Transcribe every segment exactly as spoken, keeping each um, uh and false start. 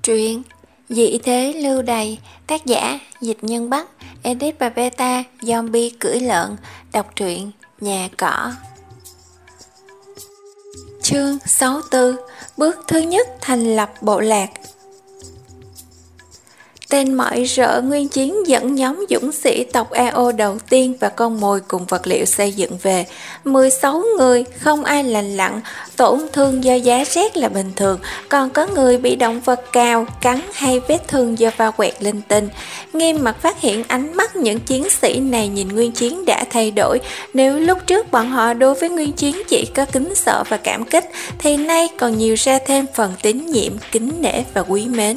Truyện Dị thế lưu đày, tác giả Dịch Nhân Bắc, edit và beta Zombie cưỡi lợn. Đọc truyện Nhà Cỏ. Chương sáu mươi tư. Bước thứ nhất thành lập bộ lạc. Tên mọi rợ Nguyên Chiến dẫn nhóm dũng sĩ tộc a o đầu tiên và con mồi cùng vật liệu xây dựng về. mười sáu người, không ai lành lặn, tổn thương do giá rét là bình thường, còn có người bị động vật cào, cắn hay vết thương do va quẹt linh tinh. Nghiêm Mặt phát hiện ánh mắt những chiến sĩ này nhìn Nguyên Chiến đã thay đổi. Nếu lúc trước bọn họ đối với Nguyên Chiến chỉ có kính sợ và cảm kích, thì nay còn nhiều ra thêm phần tín nhiệm, kính nể và quý mến.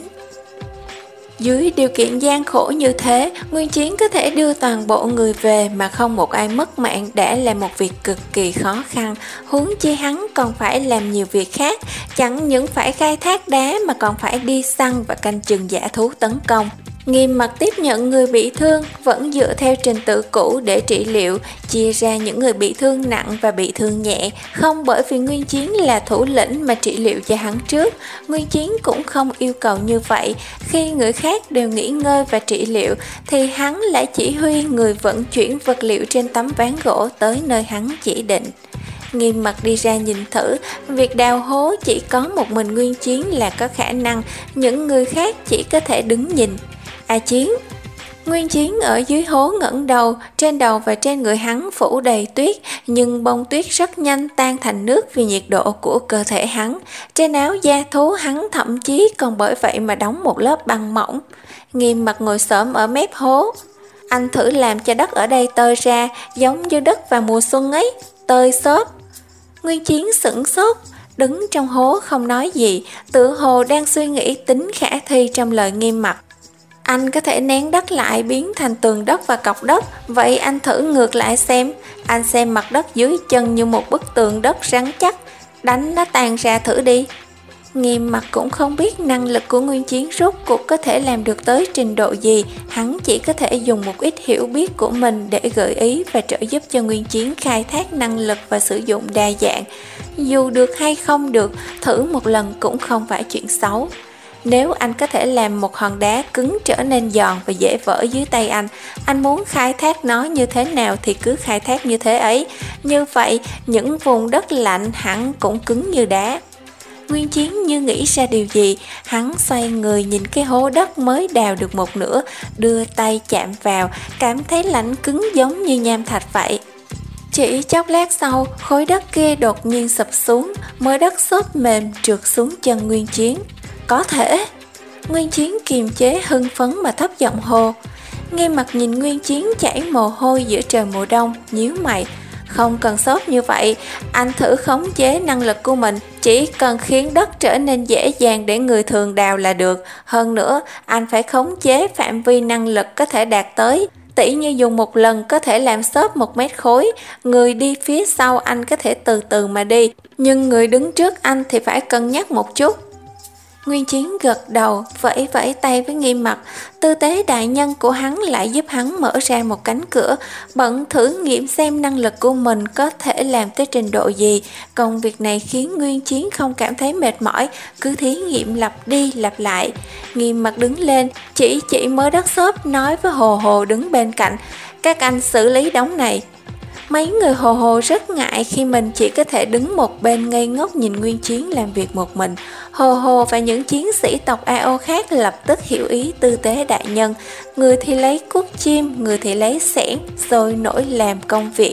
Dưới điều kiện gian khổ như thế, Nguyên Chiến có thể đưa toàn bộ người về mà không một ai mất mạng đã là một việc cực kỳ khó khăn. Huống chi hắn còn phải làm nhiều việc khác, chẳng những phải khai thác đá mà còn phải đi săn và canh chừng dã thú tấn công. Nghiêm Mặt tiếp nhận người bị thương vẫn dựa theo trình tự cũ để trị liệu, chia ra những người bị thương nặng và bị thương nhẹ, không bởi vì Nguyên Chiến là thủ lĩnh mà trị liệu cho hắn trước. Nguyên Chiến cũng không yêu cầu như vậy, khi người khác đều nghỉ ngơi và trị liệu thì hắn lại chỉ huy người vận chuyển vật liệu trên tấm ván gỗ tới nơi hắn chỉ định. Nghiêm Mặt đi ra nhìn thử, việc đào hố chỉ có một mình Nguyên Chiến là có khả năng, những người khác chỉ có thể đứng nhìn. A Chiến. Nguyên Chiến ở dưới hố ngẩng đầu, trên đầu và trên người hắn phủ đầy tuyết, nhưng bông tuyết rất nhanh tan thành nước vì nhiệt độ của cơ thể hắn. Trên áo da thú hắn thậm chí còn bởi vậy mà đóng một lớp băng mỏng. Nghiêm Mặt ngồi xổm ở mép hố. Anh thử làm cho đất ở đây tơi ra, giống như đất vào mùa xuân ấy, tơi xốp. Nguyên Chiến sửng sốt, đứng trong hố không nói gì, tự hồ đang suy nghĩ tính khả thi trong lời Nghiêm Mặt. Anh có thể nén đất lại biến thành tường đất và cọc đất, vậy anh thử ngược lại xem. Anh xem mặt đất dưới chân như một bức tường đất rắn chắc, đánh nó tan ra thử đi. Nghiêm Mặt cũng không biết năng lực của Nguyên Chiến rốt cuộc có thể làm được tới trình độ gì, hắn chỉ có thể dùng một ít hiểu biết của mình để gợi ý và trợ giúp cho Nguyên Chiến khai thác năng lực và sử dụng đa dạng. Dù được hay không được, thử một lần cũng không phải chuyện xấu. Nếu anh có thể làm một hòn đá cứng trở nên giòn và dễ vỡ dưới tay anh, anh muốn khai thác nó như thế nào thì cứ khai thác như thế ấy. Như vậy, những vùng đất lạnh hẳn cũng cứng như đá. Nguyên Chiến như nghĩ ra điều gì, hắn xoay người nhìn cái hố đất mới đào được một nửa, đưa tay chạm vào, cảm thấy lạnh cứng giống như nham thạch vậy. Chỉ chốc lát sau, khối đất kia đột nhiên sụp xuống, mớ đất xốp mềm trượt xuống chân Nguyên Chiến. Có thể. Nguyên Chiến kiềm chế hưng phấn mà thấp giọng hô. Nghiêm Mặt nhìn Nguyên Chiến chảy mồ hôi giữa trời mùa đông, nhíu mày. Không cần xốp như vậy, anh thử khống chế năng lực của mình, chỉ cần khiến đất trở nên dễ dàng để người thường đào là được. Hơn nữa, anh phải khống chế phạm vi năng lực có thể đạt tới. Tỉ như dùng một lần có thể làm xốp một mét khối, người đi phía sau anh có thể từ từ mà đi, nhưng người đứng trước anh thì phải cân nhắc một chút. Nguyên Chiến gật đầu, vẫy vẫy tay với Nghiêm Mặt. Tư tế đại nhân của hắn lại giúp hắn mở ra một cánh cửa, bận thử nghiệm xem năng lực của mình có thể làm tới trình độ gì. Công việc này khiến Nguyên Chiến không cảm thấy mệt mỏi, cứ thí nghiệm lặp đi lặp lại. Nghiêm Mặt đứng lên, chỉ chỉ mớ đất xốp, nói với Hồ Hồ đứng bên cạnh. Các anh xử lý đống này. Mấy người Hồ Hồ rất ngại khi mình chỉ có thể đứng một bên ngây ngốc nhìn Nguyên Chiến làm việc một mình. Hồ Hồ và những chiến sĩ tộc a o khác lập tức hiểu ý tư tế đại nhân. Người thì lấy cuốc chim, người thì lấy xẻng, rồi nổi làm công việc.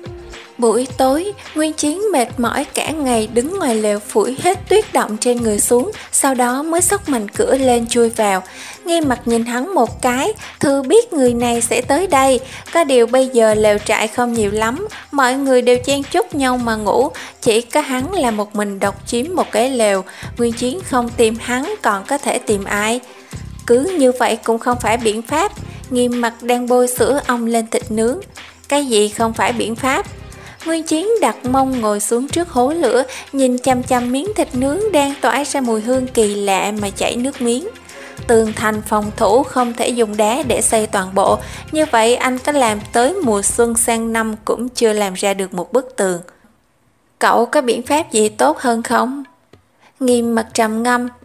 Buổi tối, Nguyên Chiến mệt mỏi cả ngày đứng ngoài lều phủi hết tuyết động trên người xuống, sau đó mới xốc mành cửa lên chui vào. Nghiêm Mặt nhìn hắn một cái, Thư biết người này sẽ tới đây. Có điều bây giờ lều trại không nhiều lắm, mọi người đều chen chúc nhau mà ngủ, chỉ có hắn là một mình độc chiếm một cái lều. Nguyên Chiến không tìm hắn còn có thể tìm ai? Cứ như vậy cũng không phải biện pháp. Nghiêm Mặt đang bôi sữa ong lên thịt nướng. Cái gì không phải biện pháp? Nguyên Chiến đặt mông ngồi xuống trước hố lửa, nhìn chăm chăm miếng thịt nướng đang tỏa ra mùi hương kỳ lạ mà chảy nước miếng. Tường thành phòng thủ không thể dùng đá để xây toàn bộ, như vậy anh có làm tới mùa xuân sang năm cũng chưa làm ra được một bức tường. Cậu có biện pháp gì tốt hơn không? Nghiêm Mặt trầm ngâm.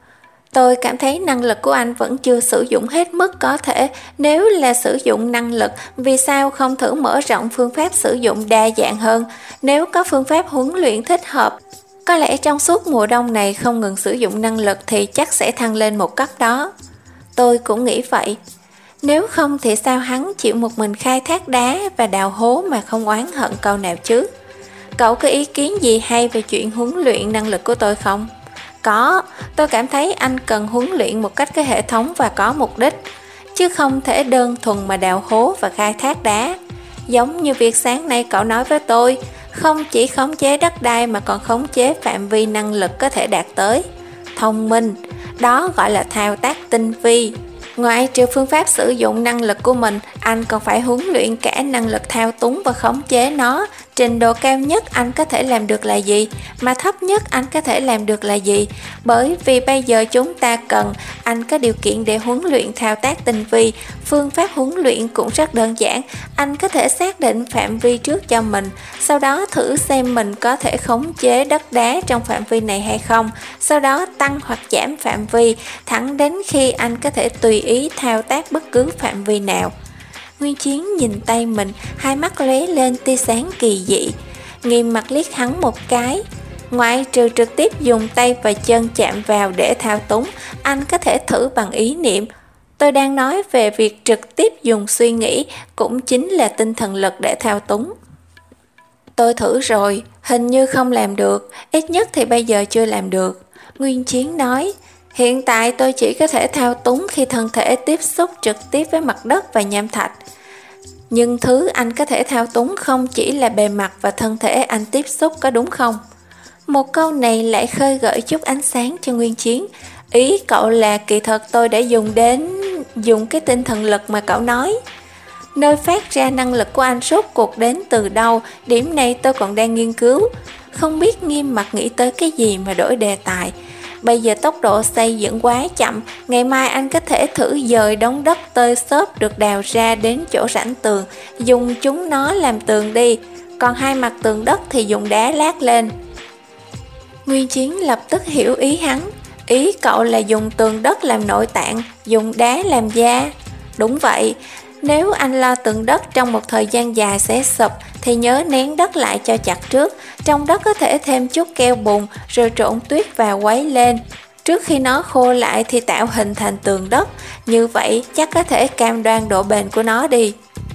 Tôi cảm thấy năng lực của anh vẫn chưa sử dụng hết mức có thể. Nếu là sử dụng năng lực, vì sao không thử mở rộng phương pháp sử dụng đa dạng hơn? Nếu có phương pháp huấn luyện thích hợp, có lẽ trong suốt mùa đông này không ngừng sử dụng năng lực thì chắc sẽ thăng lên một cấp đó. Tôi cũng nghĩ vậy. Nếu không thì sao hắn chịu một mình khai thác đá và đào hố mà không oán hận câu nào chứ? Cậu có ý kiến gì hay về chuyện huấn luyện năng lực của tôi không? Có, tôi cảm thấy anh cần huấn luyện một cách có hệ thống và có mục đích, chứ không thể đơn thuần mà đào hố và khai thác đá. Giống như việc sáng nay cậu nói với tôi, không chỉ khống chế đất đai mà còn khống chế phạm vi năng lực có thể đạt tới. Thông minh, đó gọi là thao tác tinh vi. Ngoại trừ phương pháp sử dụng năng lực của mình, anh còn phải huấn luyện cả năng lực thao túng và khống chế nó. Trình độ cao nhất anh có thể làm được là gì, mà thấp nhất anh có thể làm được là gì. Bởi vì bây giờ chúng ta cần anh có điều kiện để huấn luyện thao tác tinh vi. Phương pháp huấn luyện cũng rất đơn giản. Anh có thể xác định phạm vi trước cho mình, sau đó thử xem mình có thể khống chế đất đá trong phạm vi này hay không. Sau đó tăng hoặc giảm phạm vi, thẳng đến khi anh có thể tùy ý thao tác bất cứ phạm vi nào. Nguyên Chiến nhìn tay mình, hai mắt lóe lên tia sáng kỳ dị. Nghiêm mặt liếc hắn một cái. Ngoại trừ trực tiếp dùng tay và chân chạm vào để thao túng, anh có thể thử bằng ý niệm. Tôi đang nói về việc trực tiếp dùng suy nghĩ, cũng chính là tinh thần lực để thao túng. Tôi thử rồi, hình như không làm được, ít nhất thì bây giờ chưa làm được. Nguyên Chiến nói, hiện tại tôi chỉ có thể thao túng khi thân thể tiếp xúc trực tiếp với mặt đất và nham thạch. Nhưng thứ anh có thể thao túng không chỉ là bề mặt và thân thể anh tiếp xúc, có đúng không? Một câu này lại khơi gợi chút ánh sáng cho Nguyên Chiến. Ý cậu là kỳ thật tôi đã dùng đến dùng cái tinh thần lực mà cậu nói. Nơi phát ra năng lực của anh rốt cuộc đến từ đâu, điểm này tôi còn đang nghiên cứu. Không biết Nghiêm mặt nghĩ tới cái gì mà đổi đề tài. Bây giờ tốc độ xây dựng quá chậm, ngày mai anh có thể thử dời đống đất tơi xốp được đào ra đến chỗ rãnh tường, dùng chúng nó làm tường đi, còn hai mặt tường đất thì dùng đá lát lên. Nguyên Chiến lập tức hiểu ý hắn, ý cậu là dùng tường đất làm nội tạng, dùng đá làm da. Đúng vậy, nếu anh lo tường đất trong một thời gian dài sẽ sụp thì nhớ nén đất lại cho chặt trước. Trong đất có thể thêm chút keo bùn rồi trộn tuyết vào quấy lên. Trước khi nó khô lại thì tạo hình thành tường đất. Như vậy chắc có thể cam đoan độ bền của nó đi.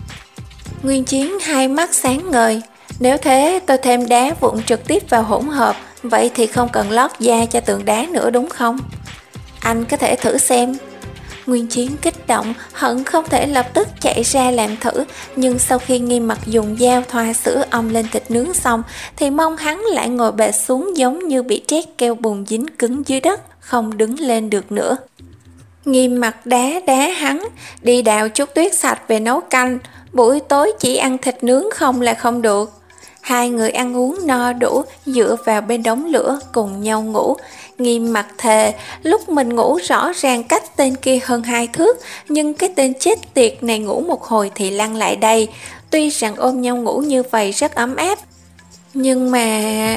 Nguyên Chiến hai mắt sáng ngời. Nếu thế tôi thêm đá vụn trực tiếp vào hỗn hợp, vậy thì không cần lót da cho tường đá nữa đúng không? Anh có thể thử xem. Nguyên Chiến kích động, hận không thể lập tức chạy ra làm thử, nhưng sau khi Nghiêm mặt dùng dao thoa sữa ong lên thịt nướng xong, thì mông hắn lại ngồi bệt xuống giống như bị trét keo bùn dính cứng dưới đất, không đứng lên được nữa. Nghiêm mặt đá đá hắn, đi đào chút tuyết sạch về nấu canh, buổi tối chỉ ăn thịt nướng không là không được. Hai người ăn uống no đủ, dựa vào bên đống lửa cùng nhau ngủ. Nghiêm mặt thề, lúc mình ngủ rõ ràng cách tên kia hơn hai thước, nhưng cái tên chết tiệt này ngủ một hồi thì lăn lại đây. Tuy rằng ôm nhau ngủ như vậy rất ấm áp, nhưng mà...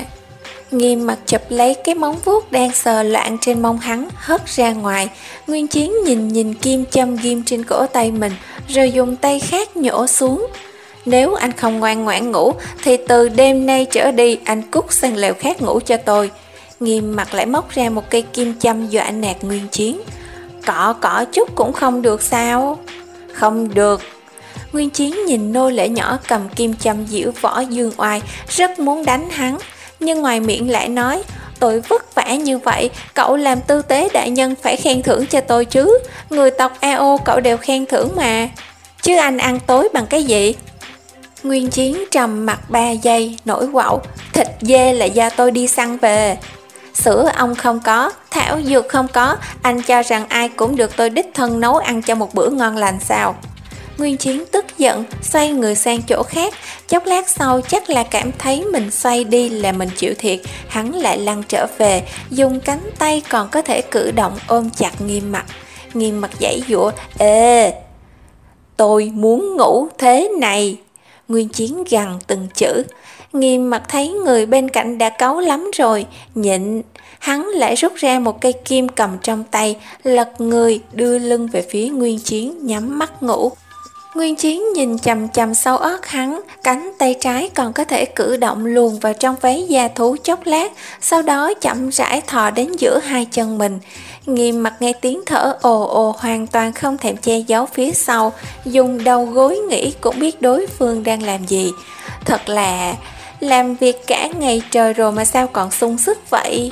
Nghiêm mặt chụp lấy cái móng vuốt đang sờ loạn trên mông hắn, hất ra ngoài. Nguyên Chiến nhìn nhìn kim châm ghim trên cổ tay mình, rồi dùng tay khác nhổ xuống. Nếu anh không ngoan ngoãn ngủ, thì từ đêm nay trở đi anh cút sang lều khác ngủ cho tôi. Nghiêm mặt lại móc ra một cây kim châm dọa nạt Nguyên Chiến. Cọ cọ chút cũng không được sao? Không được. Nguyên Chiến nhìn nô lệ nhỏ cầm kim châm diễu võ dương oai, rất muốn đánh hắn, nhưng ngoài miệng lại nói, tôi vất vả như vậy, cậu làm tư tế đại nhân phải khen thưởng cho tôi chứ. Người tộc a o cậu đều khen thưởng mà. Chứ anh ăn tối bằng cái gì? Nguyên Chiến trầm mặt ba giây, nổi quạo. Thịt dê là do tôi đi săn về. Sữa ong không có, thảo dược không có, anh cho rằng ai cũng được tôi đích thân nấu ăn cho một bữa ngon lành sao? Nguyên Chiến tức giận, xoay người sang chỗ khác. Chốc lát sau chắc là cảm thấy mình xoay đi là mình chịu thiệt, hắn lại lăn trở về, dùng cánh tay còn có thể cử động ôm chặt Nghiêm mặt. Nghiêm mặt giãy giụa, ê, tôi muốn ngủ thế này. Nguyên Chiến gằn từng chữ. Nghiêm Mặt thấy người bên cạnh đã cáu lắm rồi, nhịn. Hắn lại rút ra một cây kim cầm trong tay, lật người đưa lưng về phía Nguyên Chiến, nhắm mắt ngủ. Nguyên Chiến nhìn chằm chằm sau ớt hắn, cánh tay trái còn có thể cử động luồn vào trong váy da thú chốc lát, sau đó chậm rãi thò đến giữa hai chân mình. Nghiêm Mặt nghe tiếng thở ồ ồ hoàn toàn không thèm che giấu phía sau, dùng đầu gối nghĩ cũng biết đối phương đang làm gì. Thật là làm việc cả ngày trời rồi mà sao còn sung sức vậy?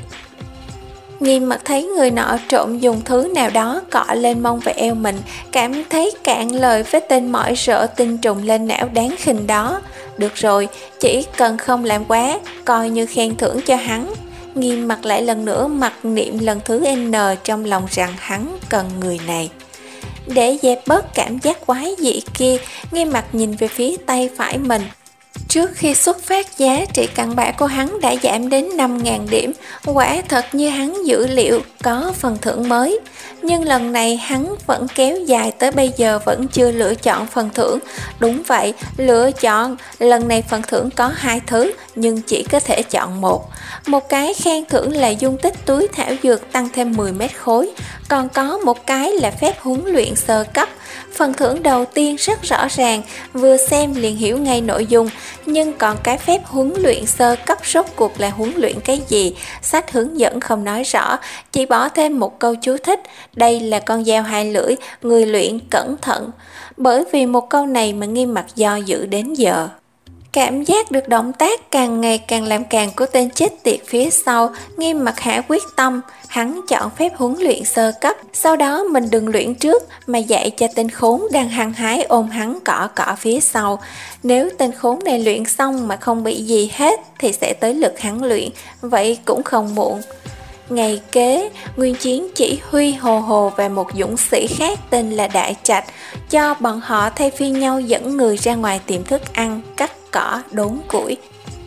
Nghiêm Mặt thấy người nọ trộm dùng thứ nào đó cọ lên mông và eo mình, cảm thấy cạn lời với tên mỏi rỡ tinh trùng lên não đáng khinh đó. Được rồi, chỉ cần không làm quá, coi như khen thưởng cho hắn. Nghiêm Mặt lại lần nữa mặc niệm lần thứ N trong lòng rằng hắn cần người này. Để dẹp bớt cảm giác quái dị kia, Nghiêm Mặt nhìn về phía tay phải mình. Trước khi xuất phát, giá trị cặn bã của hắn đã giảm đến năm nghìn điểm, quả thật như hắn dữ liệu có phần thưởng mới. Nhưng lần này hắn vẫn kéo dài tới bây giờ vẫn chưa lựa chọn phần thưởng. Đúng vậy, lựa chọn, lần này phần thưởng có hai thứ nhưng chỉ có thể chọn một. Một cái khen thưởng là dung tích túi thảo dược tăng thêm mười mét khối, còn có một cái là phép huấn luyện sơ cấp. Phần thưởng đầu tiên rất rõ ràng, vừa xem liền hiểu ngay nội dung, nhưng còn cái phép huấn luyện sơ cấp rốt cuộc là huấn luyện cái gì? Sách hướng dẫn không nói rõ, chỉ bỏ thêm một câu chú thích, đây là con dao hai lưỡi, người luyện cẩn thận. Bởi vì một câu này mà Nghiêm Mặt do dự đến giờ. Cảm giác được động tác càng ngày càng làm càng của tên chết tiệt phía sau, Nghiêm Mặt hạ quyết tâm, hắn chọn phép huấn luyện sơ cấp, sau đó mình đừng luyện trước mà dạy cho tên khốn đang hăng hái ôm hắn cọ cọ phía sau. Nếu tên khốn này luyện xong mà không bị gì hết thì sẽ tới lượt hắn luyện, vậy cũng không muộn. Ngày kế, Nguyên Chiến chỉ huy Hồ Hồ và một dũng sĩ khác tên là Đại Trạch, cho bọn họ thay phiên nhau dẫn người ra ngoài tìm thức ăn, cắt cỏ, đốn củi.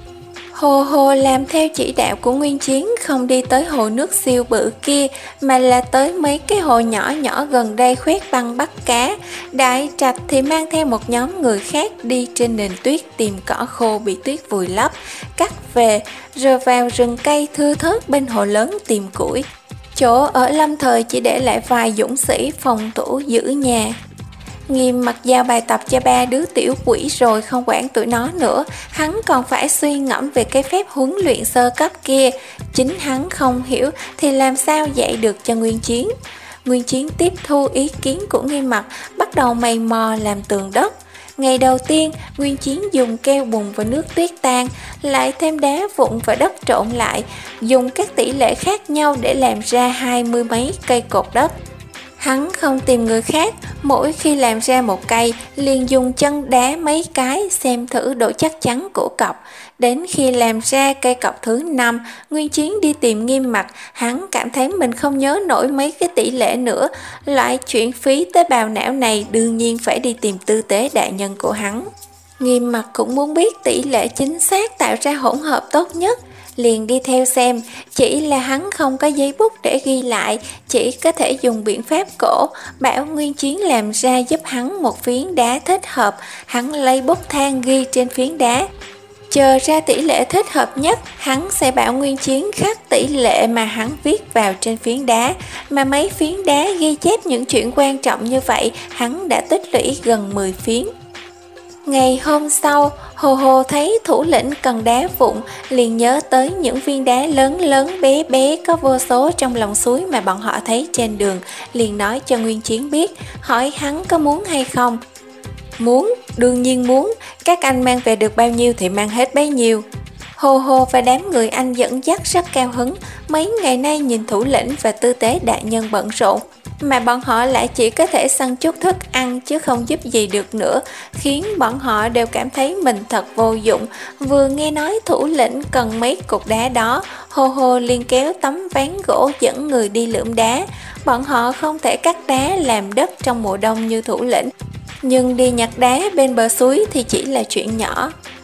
Hồ Hồ làm theo chỉ đạo của Nguyên Chiến, không đi tới hồ nước siêu bự kia mà là tới mấy cái hồ nhỏ nhỏ gần đây khoét băng bắt cá. Đại Trạch thì mang theo một nhóm người khác đi trên nền tuyết tìm cỏ khô bị tuyết vùi lấp, cắt về rồi vào rừng cây thưa thớt bên hồ lớn tìm củi. Chỗ ở lâm thời chỉ để lại vài dũng sĩ phòng thủ giữ nhà. Nghiêm Mặt giao bài tập cho ba đứa tiểu quỷ rồi không quản tụi nó nữa, hắn còn phải suy ngẫm về cái phép huấn luyện sơ cấp kia. Chính hắn không hiểu thì làm sao dạy được cho Nguyên Chiến. Nguyên Chiến tiếp thu ý kiến của Nghiêm Mặt, bắt đầu mày mò làm tường đất. Ngày đầu tiên, Nguyên Chiến dùng keo bùn và nước tuyết tan, lại thêm đá vụn và đất trộn lại, dùng các tỷ lệ khác nhau để làm ra hai mươi mấy cây cột đất. Hắn không tìm người khác, mỗi khi làm ra một cây, liền dùng chân đá mấy cái xem thử độ chắc chắn của cọc. Đến khi làm ra cây cọc thứ năm, Nguyên Chiến đi tìm Nghiêm Mặt, hắn cảm thấy mình không nhớ nổi mấy cái tỷ lệ nữa. Loại chuyện phí tế bào não này đương nhiên phải đi tìm tư tế đại nhân của hắn. Nghiêm Mặt cũng muốn biết tỷ lệ chính xác tạo ra hỗn hợp tốt nhất, liền đi theo xem, chỉ là hắn không có giấy bút để ghi lại, chỉ có thể dùng biện pháp cổ, bảo Nguyên Chiến làm ra giúp hắn một phiến đá thích hợp, hắn lấy bút than ghi trên phiến đá. Chờ ra tỷ lệ thích hợp nhất, hắn sẽ bảo Nguyên Chiến khắc tỷ lệ mà hắn viết vào trên phiến đá, mà mấy phiến đá ghi chép những chuyện quan trọng như vậy, hắn đã tích lũy gần mười phiến. Ngày hôm sau, Hồ Hồ thấy thủ lĩnh cần đá vụn, liền nhớ tới những viên đá lớn lớn bé bé có vô số trong lòng suối mà bọn họ thấy trên đường, liền nói cho Nguyên Chiến biết, hỏi hắn có muốn hay không. Muốn, đương nhiên muốn, các anh mang về được bao nhiêu thì mang hết bấy nhiêu. Hồ Hồ và đám người anh dẫn dắt rất cao hứng, mấy ngày nay nhìn thủ lĩnh và tư tế đại nhân bận rộn, mà bọn họ lại chỉ có thể săn chút thức ăn chứ không giúp gì được nữa, khiến bọn họ đều cảm thấy mình thật vô dụng. Vừa nghe nói thủ lĩnh cần mấy cục đá đó, Hồ Hồ liền kéo tấm ván gỗ dẫn người đi lượm đá. Bọn họ không thể cắt đá làm đất trong mùa đông như thủ lĩnh, nhưng đi nhặt đá bên bờ suối thì chỉ là chuyện nhỏ.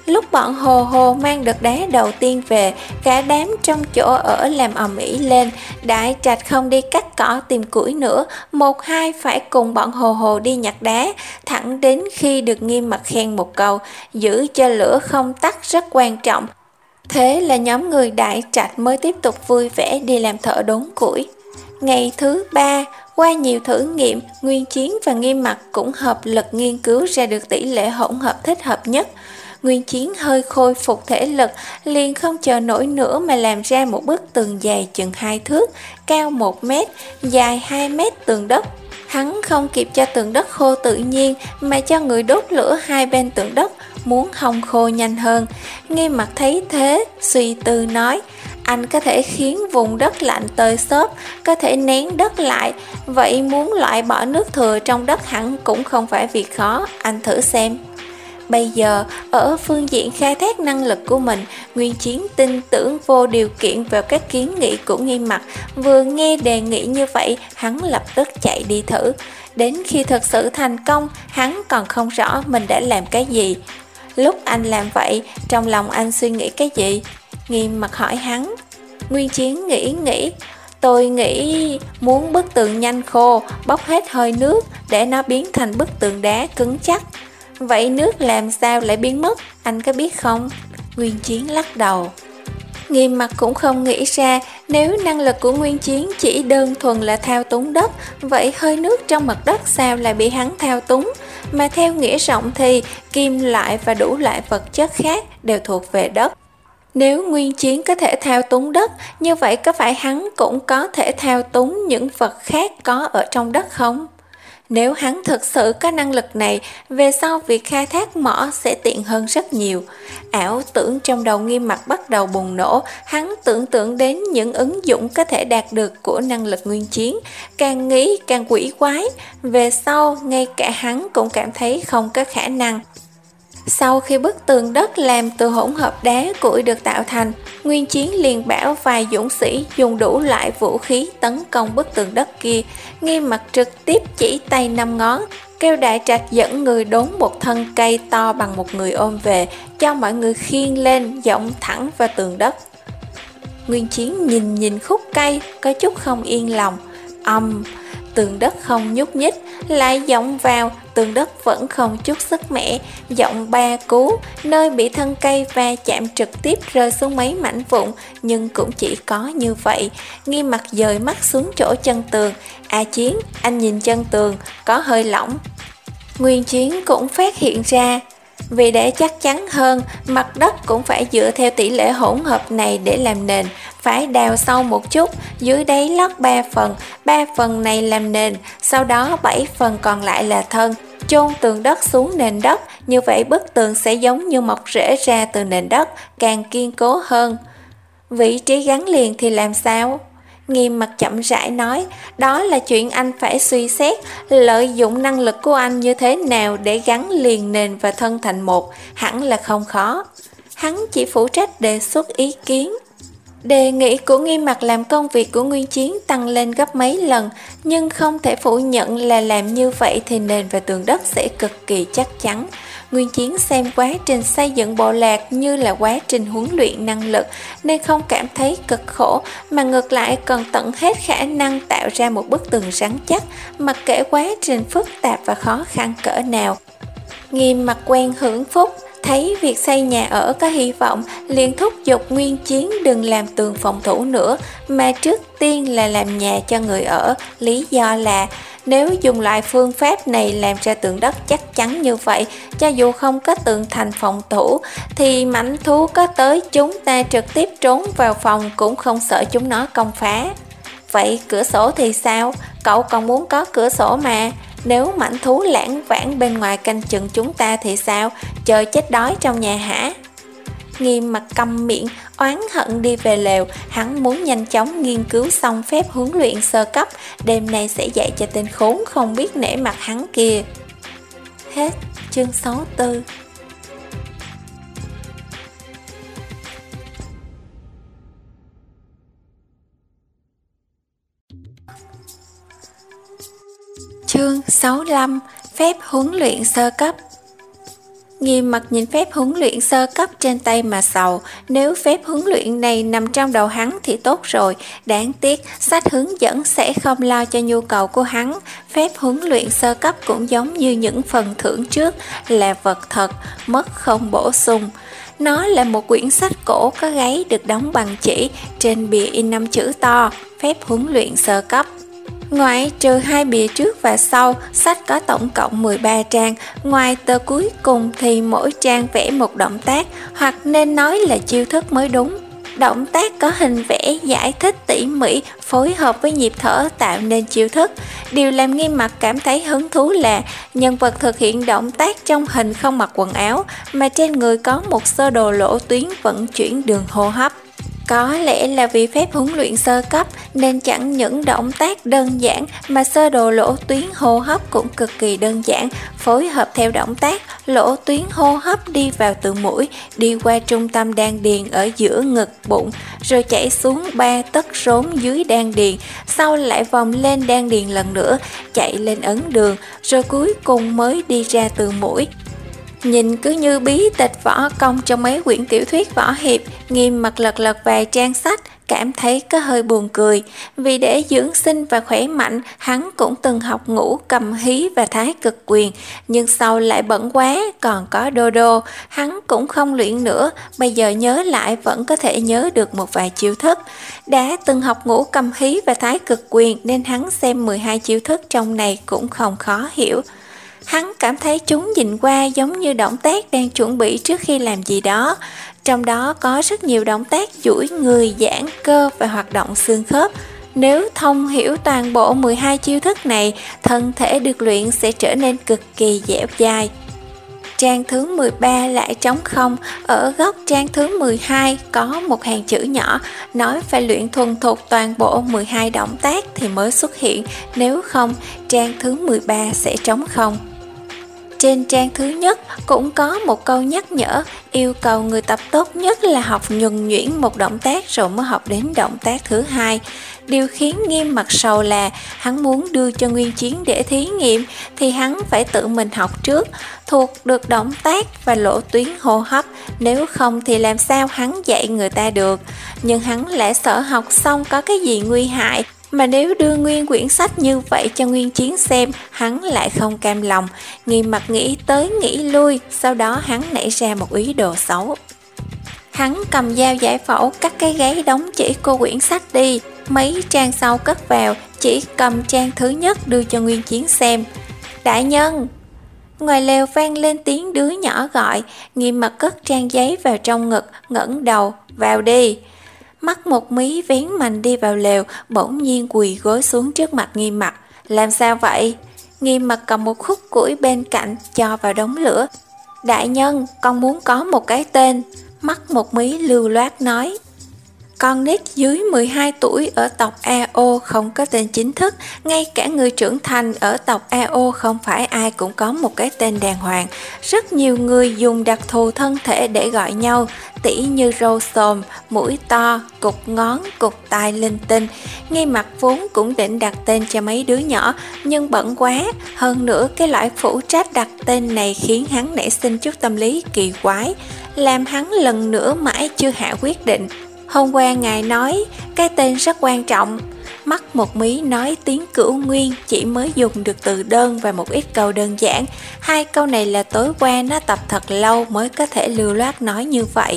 Lúc bọn Hồ Hồ mang đợt đá đầu tiên về, cả đám trong chỗ ở làm ầm ĩ lên. Đại Trạch không đi cắt cỏ tìm củi nữa, một hai phải cùng bọn Hồ Hồ đi nhặt đá, thẳng đến khi được Nghiêm Mặt khen một câu, giữ cho lửa không tắt rất quan trọng. Thế là nhóm người Đại Trạch mới tiếp tục vui vẻ đi làm thợ đốn củi. Ngày thứ ba, qua nhiều thử nghiệm, Nguyên Chiến và Nghiêm Mặt cũng hợp lực nghiên cứu ra được tỷ lệ hỗn hợp thích hợp nhất. Nguyên Chiến hơi khôi phục thể lực, liền không chờ nổi nữa mà làm ra một bức tường dài chừng hai thước, cao một mét, dài hai mét tường đất. Hắn không kịp cho tường đất khô tự nhiên mà cho người đốt lửa hai bên tường đất, muốn hong khô nhanh hơn. Nghiêm Mặt thấy thế, suy tư nói, anh có thể khiến vùng đất lạnh tơi xốp, có thể nén đất lại, vậy muốn loại bỏ nước thừa trong đất hẳn cũng không phải việc khó, anh thử xem. Bây giờ, ở phương diện khai thác năng lực của mình, Nguyên Chiến tin tưởng vô điều kiện vào các kiến nghị của Nghiêm Mặt. Vừa nghe đề nghị như vậy, hắn lập tức chạy đi thử. Đến khi thực sự thành công, hắn còn không rõ mình đã làm cái gì. Lúc anh làm vậy, trong lòng anh suy nghĩ cái gì? Nghiêm Mặt hỏi hắn. Nguyên Chiến nghĩ nghĩ. Tôi nghĩ muốn bức tường nhanh khô, bốc hết hơi nước để nó biến thành bức tường đá cứng chắc. Vậy nước làm sao lại biến mất, anh có biết không? Nguyên Chiến lắc đầu. Nghiêm Mặt cũng không nghĩ ra, nếu năng lực của Nguyên Chiến chỉ đơn thuần là thao túng đất, vậy hơi nước trong mặt đất sao lại bị hắn thao túng? Mà theo nghĩa rộng thì kim loại và đủ loại vật chất khác đều thuộc về đất. Nếu Nguyên Chiến có thể thao túng đất, như vậy có phải hắn cũng có thể thao túng những vật khác có ở trong đất không? Nếu hắn thực sự có năng lực này, về sau việc khai thác mỏ sẽ tiện hơn rất nhiều. Ảo tưởng trong đầu Nghiêm Mặt bắt đầu bùng nổ, hắn tưởng tượng đến những ứng dụng có thể đạt được của năng lực Nguyên Chiến, càng nghĩ càng quỷ quái, về sau ngay cả hắn cũng cảm thấy không có khả năng. Sau khi bức tường đất làm từ hỗn hợp đá củi được tạo thành, Nguyên Chiến liền bảo vài dũng sĩ dùng đủ loại vũ khí tấn công bức tường đất kia. Nghiêm Mặt trực tiếp chỉ tay năm ngón, kêu Đại Trạch dẫn người đốn một thân cây to bằng một người ôm về, cho mọi người khiêng lên giọng thẳng vào tường đất. Nguyên Chiến nhìn nhìn khúc cây, có chút không yên lòng. Ầm, tường đất không nhúc nhích, lại giọng vào, tường đất vẫn không chút sức mẻ, giọng ba cú, nơi bị thân cây va chạm trực tiếp rơi xuống mấy mảnh vụn, nhưng cũng chỉ có như vậy. Nghiêm Mặt dời mắt xuống chỗ chân tường. A Chiến, anh nhìn chân tường, có hơi lỏng. Nguyên Chiến cũng phát hiện ra. Vì để chắc chắn hơn, mặt đất cũng phải dựa theo tỷ lệ hỗn hợp này để làm nền, phải đào sâu một chút, dưới đáy lót ba phần, ba phần này làm nền, sau đó bảy phần còn lại là thân, chôn tường đất xuống nền đất, như vậy bức tường sẽ giống như mọc rễ ra từ nền đất, càng kiên cố hơn. Vị trí gắn liền thì làm sao? Nghiêm Mặt chậm rãi nói, đó là chuyện anh phải suy xét, lợi dụng năng lực của anh như thế nào để gắn liền nền và thân thành một, hẳn là không khó. Hắn chỉ phụ trách đề xuất ý kiến. Đề nghị của Nghiêm Mặt làm công việc của Nguyên Chiến tăng lên gấp mấy lần, nhưng không thể phủ nhận là làm như vậy thì nền và tường đất sẽ cực kỳ chắc chắn. Nguyên Chiến xem quá trình xây dựng bộ lạc như là quá trình huấn luyện năng lực, nên không cảm thấy cực khổ, mà ngược lại còn tận hết khả năng tạo ra một bức tường rắn chắc, mặc kệ quá trình phức tạp và khó khăn cỡ nào. Nghiêm Mặt quen hưởng phúc, thấy việc xây nhà ở có hy vọng, liền thúc giục Nguyên Chiến đừng làm tường phòng thủ nữa, mà trước tiên là làm nhà cho người ở. Lý do là nếu dùng loại phương pháp này làm ra tường đất chắc chắn như vậy, cho dù không có tường thành phòng thủ, thì mãnh thú có tới chúng ta trực tiếp trốn vào phòng cũng không sợ chúng nó công phá. Vậy cửa sổ thì sao? Cậu còn muốn có cửa sổ mà. Nếu mãnh thú lãng vãng bên ngoài canh chừng chúng ta thì sao? Chờ chết đói trong nhà hả? Nghiêm Mặt câm miệng, oán hận đi về lều. Hắn muốn nhanh chóng nghiên cứu xong phép huấn luyện sơ cấp, đêm nay sẽ dạy cho tên khốn không biết nể mặt hắn kia. Hết chương sáu mươi tư. Chương sáu mươi lăm. Phép huấn luyện sơ cấp. Nghiêm mặt nhìn phép huấn luyện sơ cấp trên tay mà sầu, nếu phép huấn luyện này nằm trong đầu hắn thì tốt rồi, đáng tiếc sách hướng dẫn sẽ không lo cho nhu cầu của hắn. Phép huấn luyện sơ cấp cũng giống như những phần thưởng trước, là vật thật, mất không bổ sung. Nó là một quyển sách cổ có gáy được đóng bằng chỉ, trên bìa in năm chữ to, phép huấn luyện sơ cấp. Ngoại trừ hai bìa trước và sau, sách có tổng cộng mười ba trang, ngoài tờ cuối cùng thì mỗi trang vẽ một động tác, hoặc nên nói là chiêu thức mới đúng. Động tác có hình vẽ, giải thích tỉ mỉ, phối hợp với nhịp thở tạo nên chiêu thức. Điều làm Nghiêm Mặc cảm thấy hứng thú là nhân vật thực hiện động tác trong hình không mặc quần áo, mà trên người có một sơ đồ lỗ tuyến vận chuyển đường hô hấp. Có lẽ là vì phép huấn luyện sơ cấp nên chẳng những động tác đơn giản mà sơ đồ lỗ tuyến hô hấp cũng cực kỳ đơn giản, phối hợp theo động tác, lỗ tuyến hô hấp đi vào từ mũi, đi qua trung tâm đan điền ở giữa ngực bụng, rồi chảy xuống ba tấc rốn dưới đan điền, sau lại vòng lên đan điền lần nữa, chạy lên ấn đường, rồi cuối cùng mới đi ra từ mũi. Nhìn cứ như bí tịch võ công trong mấy quyển tiểu thuyết võ hiệp. Nghiêm Mặc lật lật vài trang sách, cảm thấy có hơi buồn cười. Vì để dưỡng sinh và khỏe mạnh, hắn cũng từng học ngũ cầm hí và thái cực quyền, nhưng sau lại bận quá, còn có đô đô, hắn cũng không luyện nữa. Bây giờ nhớ lại vẫn có thể nhớ được một vài chiêu thức. Đã từng học ngũ cầm hí và thái cực quyền nên hắn xem mười hai chiêu thức trong này cũng không khó hiểu. Hắn cảm thấy chúng nhìn qua giống như động tác đang chuẩn bị trước khi làm gì đó. Trong đó có rất nhiều động tác duỗi người, giãn cơ và hoạt động xương khớp. Nếu thông hiểu toàn bộ mười hai chiêu thức này, thân thể được luyện sẽ trở nên cực kỳ dẻo dai. Trang thứ mười ba lại trống không, ở góc trang thứ mười hai có một hàng chữ nhỏ, nói phải luyện thuần thục toàn bộ mười hai động tác thì mới xuất hiện, nếu không trang thứ mười ba sẽ trống không. Trên trang thứ nhất cũng có một câu nhắc nhở, yêu cầu người tập tốt nhất là học nhuần nhuyễn một động tác rồi mới học đến động tác thứ hai. Điều khiến Nghiêm Mặc sầu là hắn muốn đưa cho Nguyên Chiến để thí nghiệm thì hắn phải tự mình học trước, thuộc được động tác và lỗ tuyến hô hấp, nếu không thì làm sao hắn dạy người ta được. Nhưng hắn lại sợ học xong có cái gì nguy hại, mà nếu đưa nguyên quyển sách như vậy cho Nguyên Chiến xem, hắn lại không cam lòng. Nghiêm Mặc nghĩ tới nghĩ lui, sau đó hắn nảy ra một ý đồ xấu. Hắn cầm dao giải phẫu cắt cái gáy đóng chỉ cô quyển sách đi, mấy trang sau cất vào, chỉ cầm trang thứ nhất đưa cho Nguyên Chiến xem. Đại nhân! Ngoài lều vang lên tiếng đứa nhỏ gọi. Nghiêm Mặc cất trang giấy vào trong ngực, ngẩng đầu, vào đi. Mắt một mí vén mạnh đi vào lều, bỗng nhiên quỳ gối xuống trước mặt Nghiêm Mặc. Làm sao vậy? Nghiêm Mặc cầm một khúc củi bên cạnh, cho vào đống lửa. Đại nhân, con muốn có một cái tên. Mắt một mí lưu loát nói. Con nít dưới mười hai tuổi ở tộc a o không có tên chính thức, ngay cả người trưởng thành ở tộc a o không phải ai cũng có một cái tên đàng hoàng. Rất nhiều người dùng đặc thù thân thể để gọi nhau, tỉ như râu xồm, mũi to, cục ngón, cục tai linh tinh. Nghiêm Mặc vốn cũng định đặt tên cho mấy đứa nhỏ, nhưng bận quá. Hơn nữa cái loại phụ trách đặt tên này khiến hắn nảy sinh chút tâm lý kỳ quái, làm hắn lần nữa mãi chưa hạ quyết định. Hôm qua ngài nói cái tên rất quan trọng. Mắt một mí nói tiếng Cửu Nguyên chỉ mới dùng được từ đơn và một ít câu đơn giản. Hai câu này là tối qua nó tập thật lâu mới có thể lưu loát nói như vậy.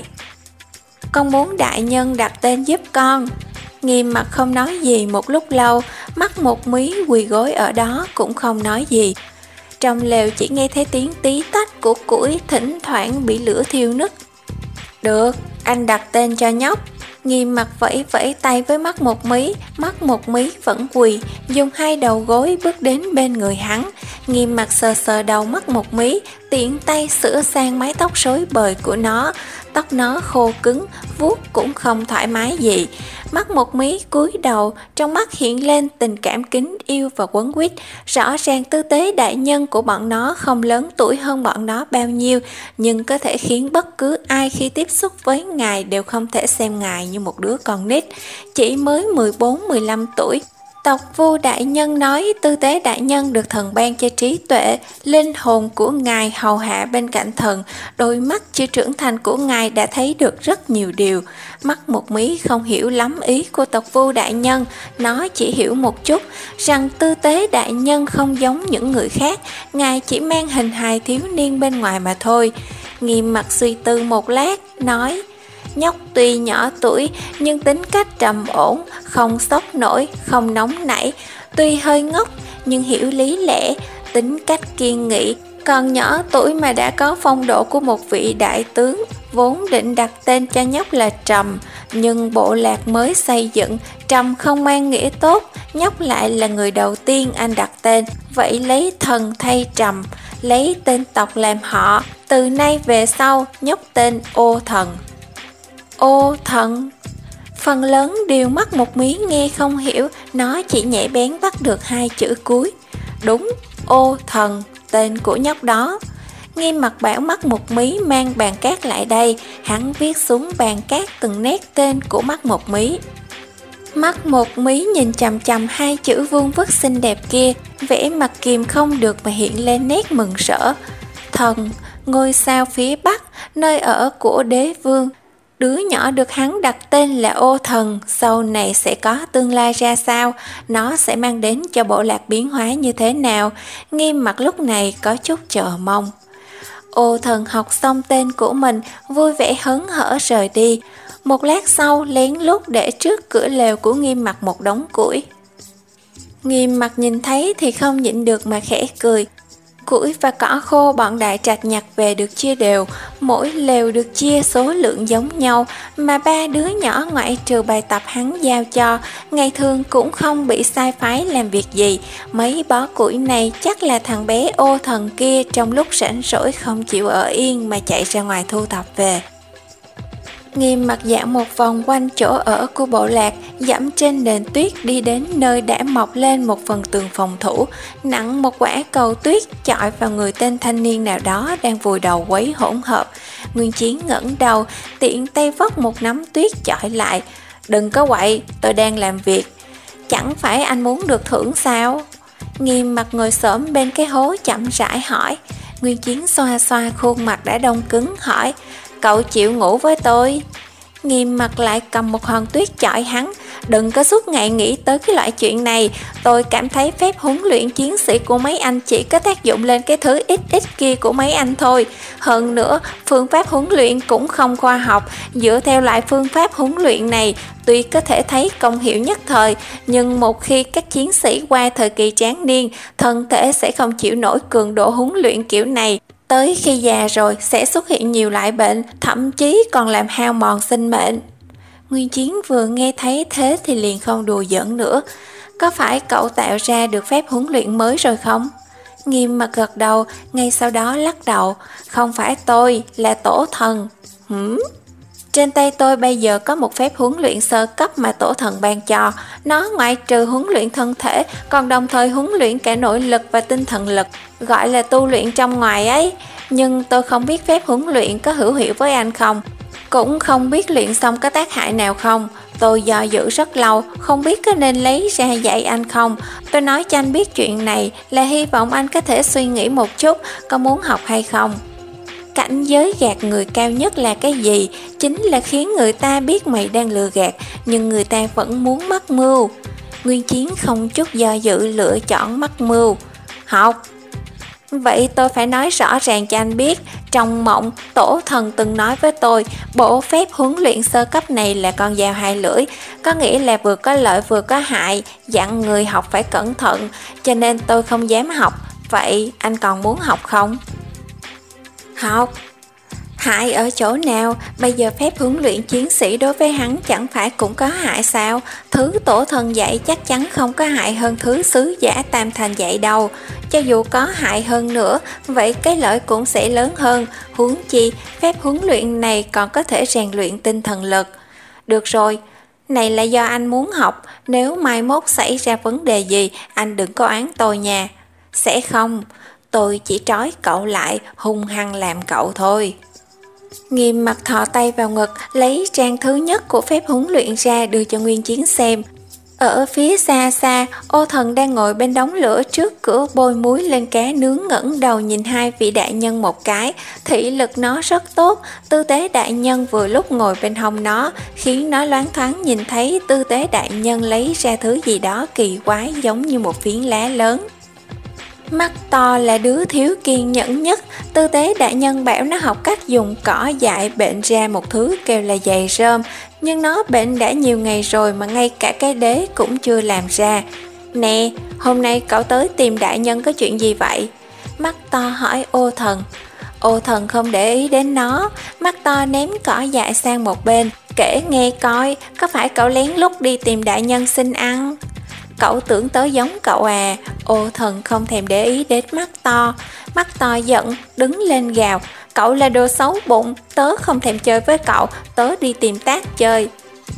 Con muốn đại nhân đặt tên giúp con. Nghiêm Mặc không nói gì một lúc lâu, mắt một mí quỳ gối ở đó cũng không nói gì. Trong lều chỉ nghe thấy tiếng tí tách của củi, thỉnh thoảng bị lửa thiêu nứt. Được, anh đặt tên cho nhóc. Nghiêm Mặc vẫy vẫy tay với mắt một mí, mắt một mí vẫn quỳ, dùng hai đầu gối bước đến bên người hắn. Nghiêm Mặc sờ sờ đầu mắt một mí, tiện tay sửa sang mái tóc rối bời của nó. Tóc nó khô cứng, vuốt cũng không thoải mái gì. Mắt một mí cúi đầu, trong mắt hiện lên tình cảm kính yêu và quấn quýt. Rõ ràng tư tế đại nhân của bọn nó không lớn tuổi hơn bọn nó bao nhiêu, nhưng có thể khiến bất cứ ai khi tiếp xúc với ngài đều không thể xem ngài như một đứa con nít, chỉ mới mười bốn mười lăm tuổi. Tộc Vu đại nhân nói Tư Tế đại nhân được thần ban cho trí tuệ, linh hồn của ngài hầu hạ bên cạnh thần, đôi mắt chưa trưởng thành của ngài đã thấy được rất nhiều điều. Mắt Một Mí không hiểu lắm ý của tộc Vu đại nhân, nó chỉ hiểu một chút rằng Tư Tế đại nhân không giống những người khác, ngài chỉ mang hình hài thiếu niên bên ngoài mà thôi. Nghiêm mặt suy tư một lát, nói: nhóc tuy nhỏ tuổi nhưng tính cách trầm ổn, không sốc nổi, không nóng nảy, tuy hơi ngốc nhưng hiểu lý lẽ, tính cách kiên nghị, còn nhỏ tuổi mà đã có phong độ của một vị đại tướng. Vốn định đặt tên cho nhóc là Trầm, nhưng bộ lạc mới xây dựng, Trầm không mang nghĩa tốt, nhóc lại là người đầu tiên anh đặt tên, vậy lấy thần thay Trầm, lấy tên tộc làm họ, từ nay về sau nhóc tên Ô Thần. Ô Thần. Phần lớn điều Mắt Một Mí nghe không hiểu, nó chỉ nhạy bén bắt được hai chữ cuối. Đúng, Ô Thần, tên của nhóc đó. Nghiêm mặt bảo Mắt Một Mí mang bàn cát lại đây, hắn viết xuống bàn cát từng nét tên của Mắt Một Mí. Mắt Một Mí nhìn chằm chằm hai chữ vuông vức xinh đẹp kia, vẻ mặt kìm không được mà hiện lên nét mừng rỡ. Thần, ngôi sao phía bắc, nơi ở của đế vương. Đứa nhỏ được hắn đặt tên là Ô Thần, sau này sẽ có tương lai ra sao, nó sẽ mang đến cho bộ lạc biến hóa như thế nào. Nghiêm mặt lúc này có chút chờ mong. Ô Thần học xong tên của mình, vui vẻ hớn hở rời đi. Một lát sau lén lút để trước cửa lều của Nghiêm mặt một đống củi. Nghiêm mặt nhìn thấy thì không nhịn được mà khẽ cười. Củi và cỏ khô bọn đại trạch nhặt về được chia đều, mỗi lều được chia số lượng giống nhau, mà ba đứa nhỏ ngoại trừ bài tập hắn giao cho, ngày thường cũng không bị sai phái làm việc gì. Mấy bó củi này chắc là thằng bé Ô Thần kia trong lúc rảnh rỗi không chịu ở yên mà chạy ra ngoài thu thập về. Nghiêm mặt dạo một vòng quanh chỗ ở của bộ lạc, dẫm trên nền tuyết đi đến nơi đã mọc lên một phần tường phòng thủ, nặng một quả cầu tuyết chọi vào người tên thanh niên nào đó đang vùi đầu quấy hỗn hợp. Nguyên Chiến ngẩng đầu, tiện tay vóc một nắm tuyết chọi lại. Đừng có quậy, tôi đang làm việc. Chẳng phải anh muốn được thưởng sao? Nghiêm mặt ngồi xổm bên cái hố chậm rãi hỏi. Nguyên Chiến xoa xoa khuôn mặt đã đông cứng hỏi: cậu chịu ngủ với tôi? Nghiêm mặt lại cầm một hòn tuyết chọi hắn. Đừng có suốt ngày nghĩ tới cái loại chuyện này. Tôi cảm thấy phép huấn luyện chiến sĩ của mấy anh chỉ có tác dụng lên cái thứ ít ít kia của mấy anh thôi. Hơn nữa, phương pháp huấn luyện cũng không khoa học. Dựa theo loại phương pháp huấn luyện này, tuy có thể thấy công hiệu nhất thời, nhưng một khi các chiến sĩ qua thời kỳ tráng niên, thân thể sẽ không chịu nổi cường độ huấn luyện kiểu này. Tới khi già rồi sẽ xuất hiện nhiều loại bệnh, thậm chí còn làm hao mòn sinh mệnh. Nguyên Chiến vừa nghe thấy thế thì liền không đùa giỡn nữa. Có phải cậu tạo ra được phép huấn luyện mới rồi không? Nghiêm mặt gật đầu, ngay sau đó lắc đầu. Không phải tôi, là tổ thần. Hửm? Trên tay tôi bây giờ có một phép huấn luyện sơ cấp mà tổ thần ban cho. Nó ngoại trừ huấn luyện thân thể, còn đồng thời huấn luyện cả nội lực và tinh thần lực, gọi là tu luyện trong ngoài ấy. Nhưng tôi không biết phép huấn luyện có hữu hiệu với anh không, cũng không biết luyện xong có tác hại nào không. Tôi do dự rất lâu, không biết có nên lấy ra dạy anh không. Tôi nói cho anh biết chuyện này là hy vọng anh có thể suy nghĩ một chút, có muốn học hay không. Cảnh giới gạt người cao nhất là cái gì? Chính là khiến người ta biết mày đang lừa gạt, nhưng người ta vẫn muốn mắc mưu. Nguyên Chiến không chút do dự lựa chọn mắc mưu. Học. Vậy tôi phải nói rõ ràng cho anh biết. Trong mộng, tổ thần từng nói với tôi, bộ phép huấn luyện sơ cấp này là con dao hai lưỡi, có nghĩa là vừa có lợi vừa có hại, dặn người học phải cẩn thận, cho nên tôi không dám học. Vậy anh còn muốn học không? Học. Hại ở chỗ nào? Bây giờ phép huấn luyện chiến sĩ đối với hắn chẳng phải cũng có hại sao? Thứ tổ thần dạy chắc chắn không có hại hơn thứ sứ giả Tam Thành dạy đâu. Cho dù có hại hơn nữa, vậy cái lợi cũng sẽ lớn hơn. Huống chi, phép huấn luyện này còn có thể rèn luyện tinh thần lực. Được rồi, này là do anh muốn học. Nếu mai mốt xảy ra vấn đề gì, anh đừng có oán tôi nha. Sẽ không. Tôi chỉ trói cậu lại, hung hăng làm cậu thôi. Nghiêm mặt thò tay vào ngực, lấy trang thứ nhất của phép huấn luyện ra đưa cho Nguyên Chiến xem. Ở phía xa xa, Ô Thần đang ngồi bên đống lửa trước cửa bôi muối lên cá nướng, ngẩng đầu nhìn hai vị đại nhân một cái. Thị lực nó rất tốt, tư tế đại nhân vừa lúc ngồi bên hông nó, khiến nó loáng thoáng nhìn thấy tư tế đại nhân lấy ra thứ gì đó kỳ quái giống như một phiến lá lớn. Mắt to là đứa thiếu kiên nhẫn nhất, tư tế đại nhân bảo nó học cách dùng cỏ dại bệnh ra một thứ kêu là giày rơm, nhưng nó bệnh đã nhiều ngày rồi mà ngay cả cái đế cũng chưa làm ra. Nè, hôm nay cậu tới tìm đại nhân có chuyện gì vậy? Mắt to hỏi Ô Thần. Ô Thần không để ý đến nó, mắt to ném cỏ dại sang một bên, kể nghe coi, có phải cậu lén lút đi tìm đại nhân xin ăn? Cậu tưởng tớ giống cậu à? Ô Thần không thèm để ý đến mắt to. Mắt to giận, đứng lên gào. Cậu là đồ xấu bụng, tớ không thèm chơi với cậu, tớ đi tìm tác chơi.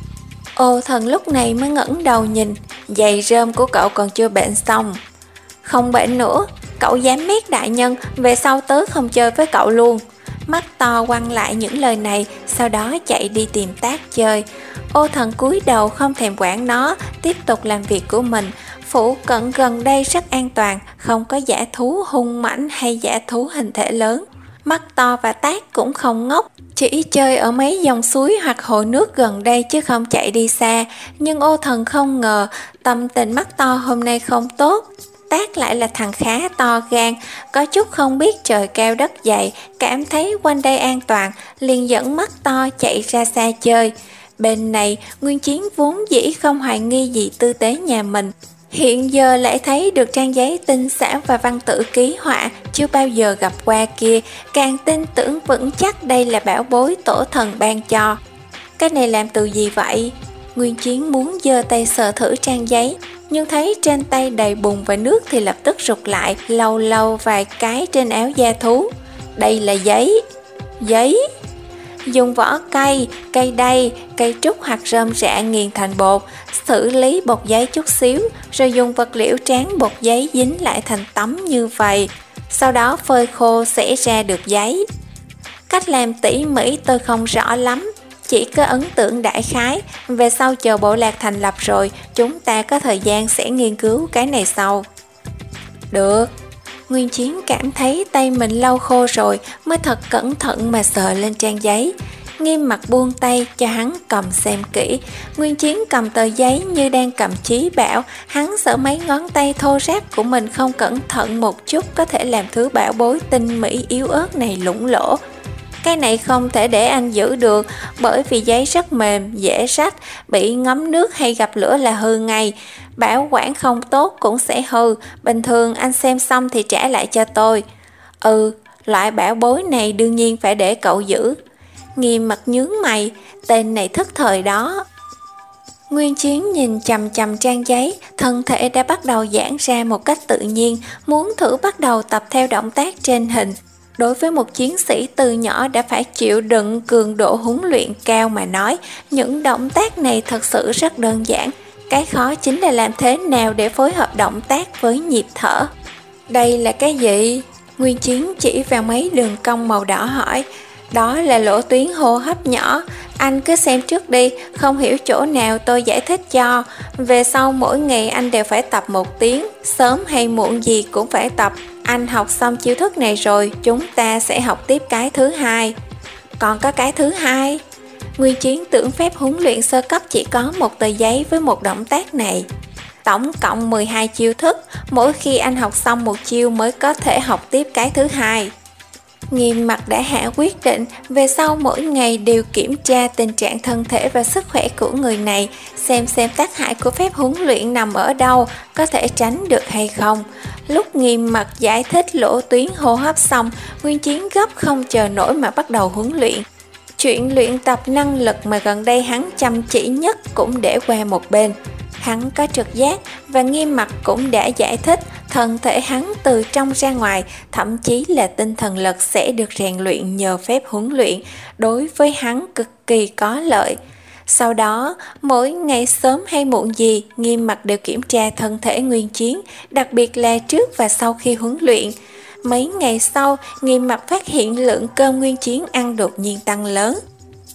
Ô Thần lúc này mới ngẩng đầu nhìn, giày rơm của cậu còn chưa bệnh xong. Không bệnh nữa, cậu dám mét đại nhân, về sau tớ không chơi với cậu luôn. Mắt to quăng lại những lời này, sau đó chạy đi tìm tác chơi. Ô Thần cúi đầu không thèm quản nó, tiếp tục làm việc của mình. Phụ cận gần đây rất an toàn, không có dã thú hung mãnh hay dã thú hình thể lớn. Mắt to và tác cũng không ngốc, chỉ chơi ở mấy dòng suối hoặc hồ nước gần đây chứ không chạy đi xa. Nhưng Ô Thần không ngờ tâm tình mắt to hôm nay không tốt. Tác lại là thằng khá to gan, có chút không biết trời cao đất dày, cảm thấy quanh đây an toàn, liền dẫn mắt to chạy ra xa chơi. Bên này, Nguyên Chiến vốn dĩ không hoài nghi gì tư tế nhà mình, hiện giờ lại thấy được trang giấy tinh xảo và văn tự ký họa chưa bao giờ gặp qua kia, càng tin tưởng vững chắc đây là bảo bối tổ thần ban cho. Cái này làm từ gì vậy? Nguyên Chiến muốn giơ tay sờ thử trang giấy, nhưng thấy trên tay đầy bùn và nước thì lập tức rụt lại, lau lau vài cái trên áo da thú. Đây là giấy. Giấy? Dùng vỏ cây, cây đay, cây trúc hoặc rơm rạ nghiền thành bột, xử lý bột giấy chút xíu, rồi dùng vật liệu tráng bột giấy dính lại thành tấm như vậy. Sau đó phơi khô sẽ ra được giấy. Cách làm tỉ mỉ tôi không rõ lắm, chỉ có ấn tượng đại khái, về sau chờ bộ lạc thành lập rồi, chúng ta có thời gian sẽ nghiên cứu cái này sau. Được. Nguyên Chiến cảm thấy tay mình lau khô rồi mới thật cẩn thận mà sờ lên trang giấy. Nghiêm mặt buông tay cho hắn cầm xem kỹ. Nguyên Chiến cầm tờ giấy như đang cầm chí bảo, hắn sợ mấy ngón tay thô ráp của mình không cẩn thận một chút có thể làm thứ bảo bối tinh mỹ yếu ớt này lủng lỗ. Cái này không thể để anh giữ được, bởi vì giấy rất mềm, dễ rách, bị ngấm nước hay gặp lửa là hư ngay. Bảo quản không tốt cũng sẽ hư, bình thường anh xem xong thì trả lại cho tôi. Ừ, loại bảo bối này đương nhiên phải để cậu giữ. Nghiêm mặt nhướng mày, tên này thức thời đó. Nguyên Chiến nhìn chằm chằm trang giấy, thân thể đã bắt đầu giãn ra một cách tự nhiên, muốn thử bắt đầu tập theo động tác trên hình. Đối với một chiến sĩ từ nhỏ đã phải chịu đựng cường độ huấn luyện cao mà nói, những động tác này thật sự rất đơn giản. Cái khó chính là làm thế nào để phối hợp động tác với nhịp thở. Đây là cái gì? Nguyên Chiến chỉ vào mấy đường cong màu đỏ hỏi. Đó là lỗ tuyến hô hấp nhỏ, anh cứ xem trước đi, không hiểu chỗ nào tôi giải thích cho. Về sau mỗi ngày anh đều phải tập một tiếng, sớm hay muộn gì cũng phải tập. Anh học xong chiêu thức này rồi, chúng ta sẽ học tiếp cái thứ hai. Còn có cái thứ hai? Nguyên Chiến tưởng phép huấn luyện sơ cấp chỉ có một tờ giấy với một động tác này. Tổng cộng mười hai chiêu thức, mỗi khi anh học xong một chiêu mới có thể học tiếp cái thứ hai. Nghiêm mặt đã hạ quyết định, về sau mỗi ngày đều kiểm tra tình trạng thân thể và sức khỏe của người này, xem xem tác hại của phép huấn luyện nằm ở đâu, có thể tránh được hay không. Lúc Nghiêm mặt giải thích lỗ tuyến hô hấp xong, Nguyên Chiến gấp không chờ nổi mà bắt đầu huấn luyện. Chuyện luyện tập năng lực mà gần đây hắn chăm chỉ nhất cũng để qua một bên. Hắn có trực giác và Nghiêm mặt cũng đã giải thích thân thể hắn từ trong ra ngoài, thậm chí là tinh thần lực sẽ được rèn luyện nhờ phép huấn luyện, đối với hắn cực kỳ có lợi. Sau đó, mỗi ngày sớm hay muộn gì, Nghiêm mặt đều kiểm tra thân thể Nguyên Chiến, đặc biệt là trước và sau khi huấn luyện. Mấy ngày sau, Nghiêm mặt phát hiện lượng cơm Nguyên Chiến ăn đột nhiên tăng lớn.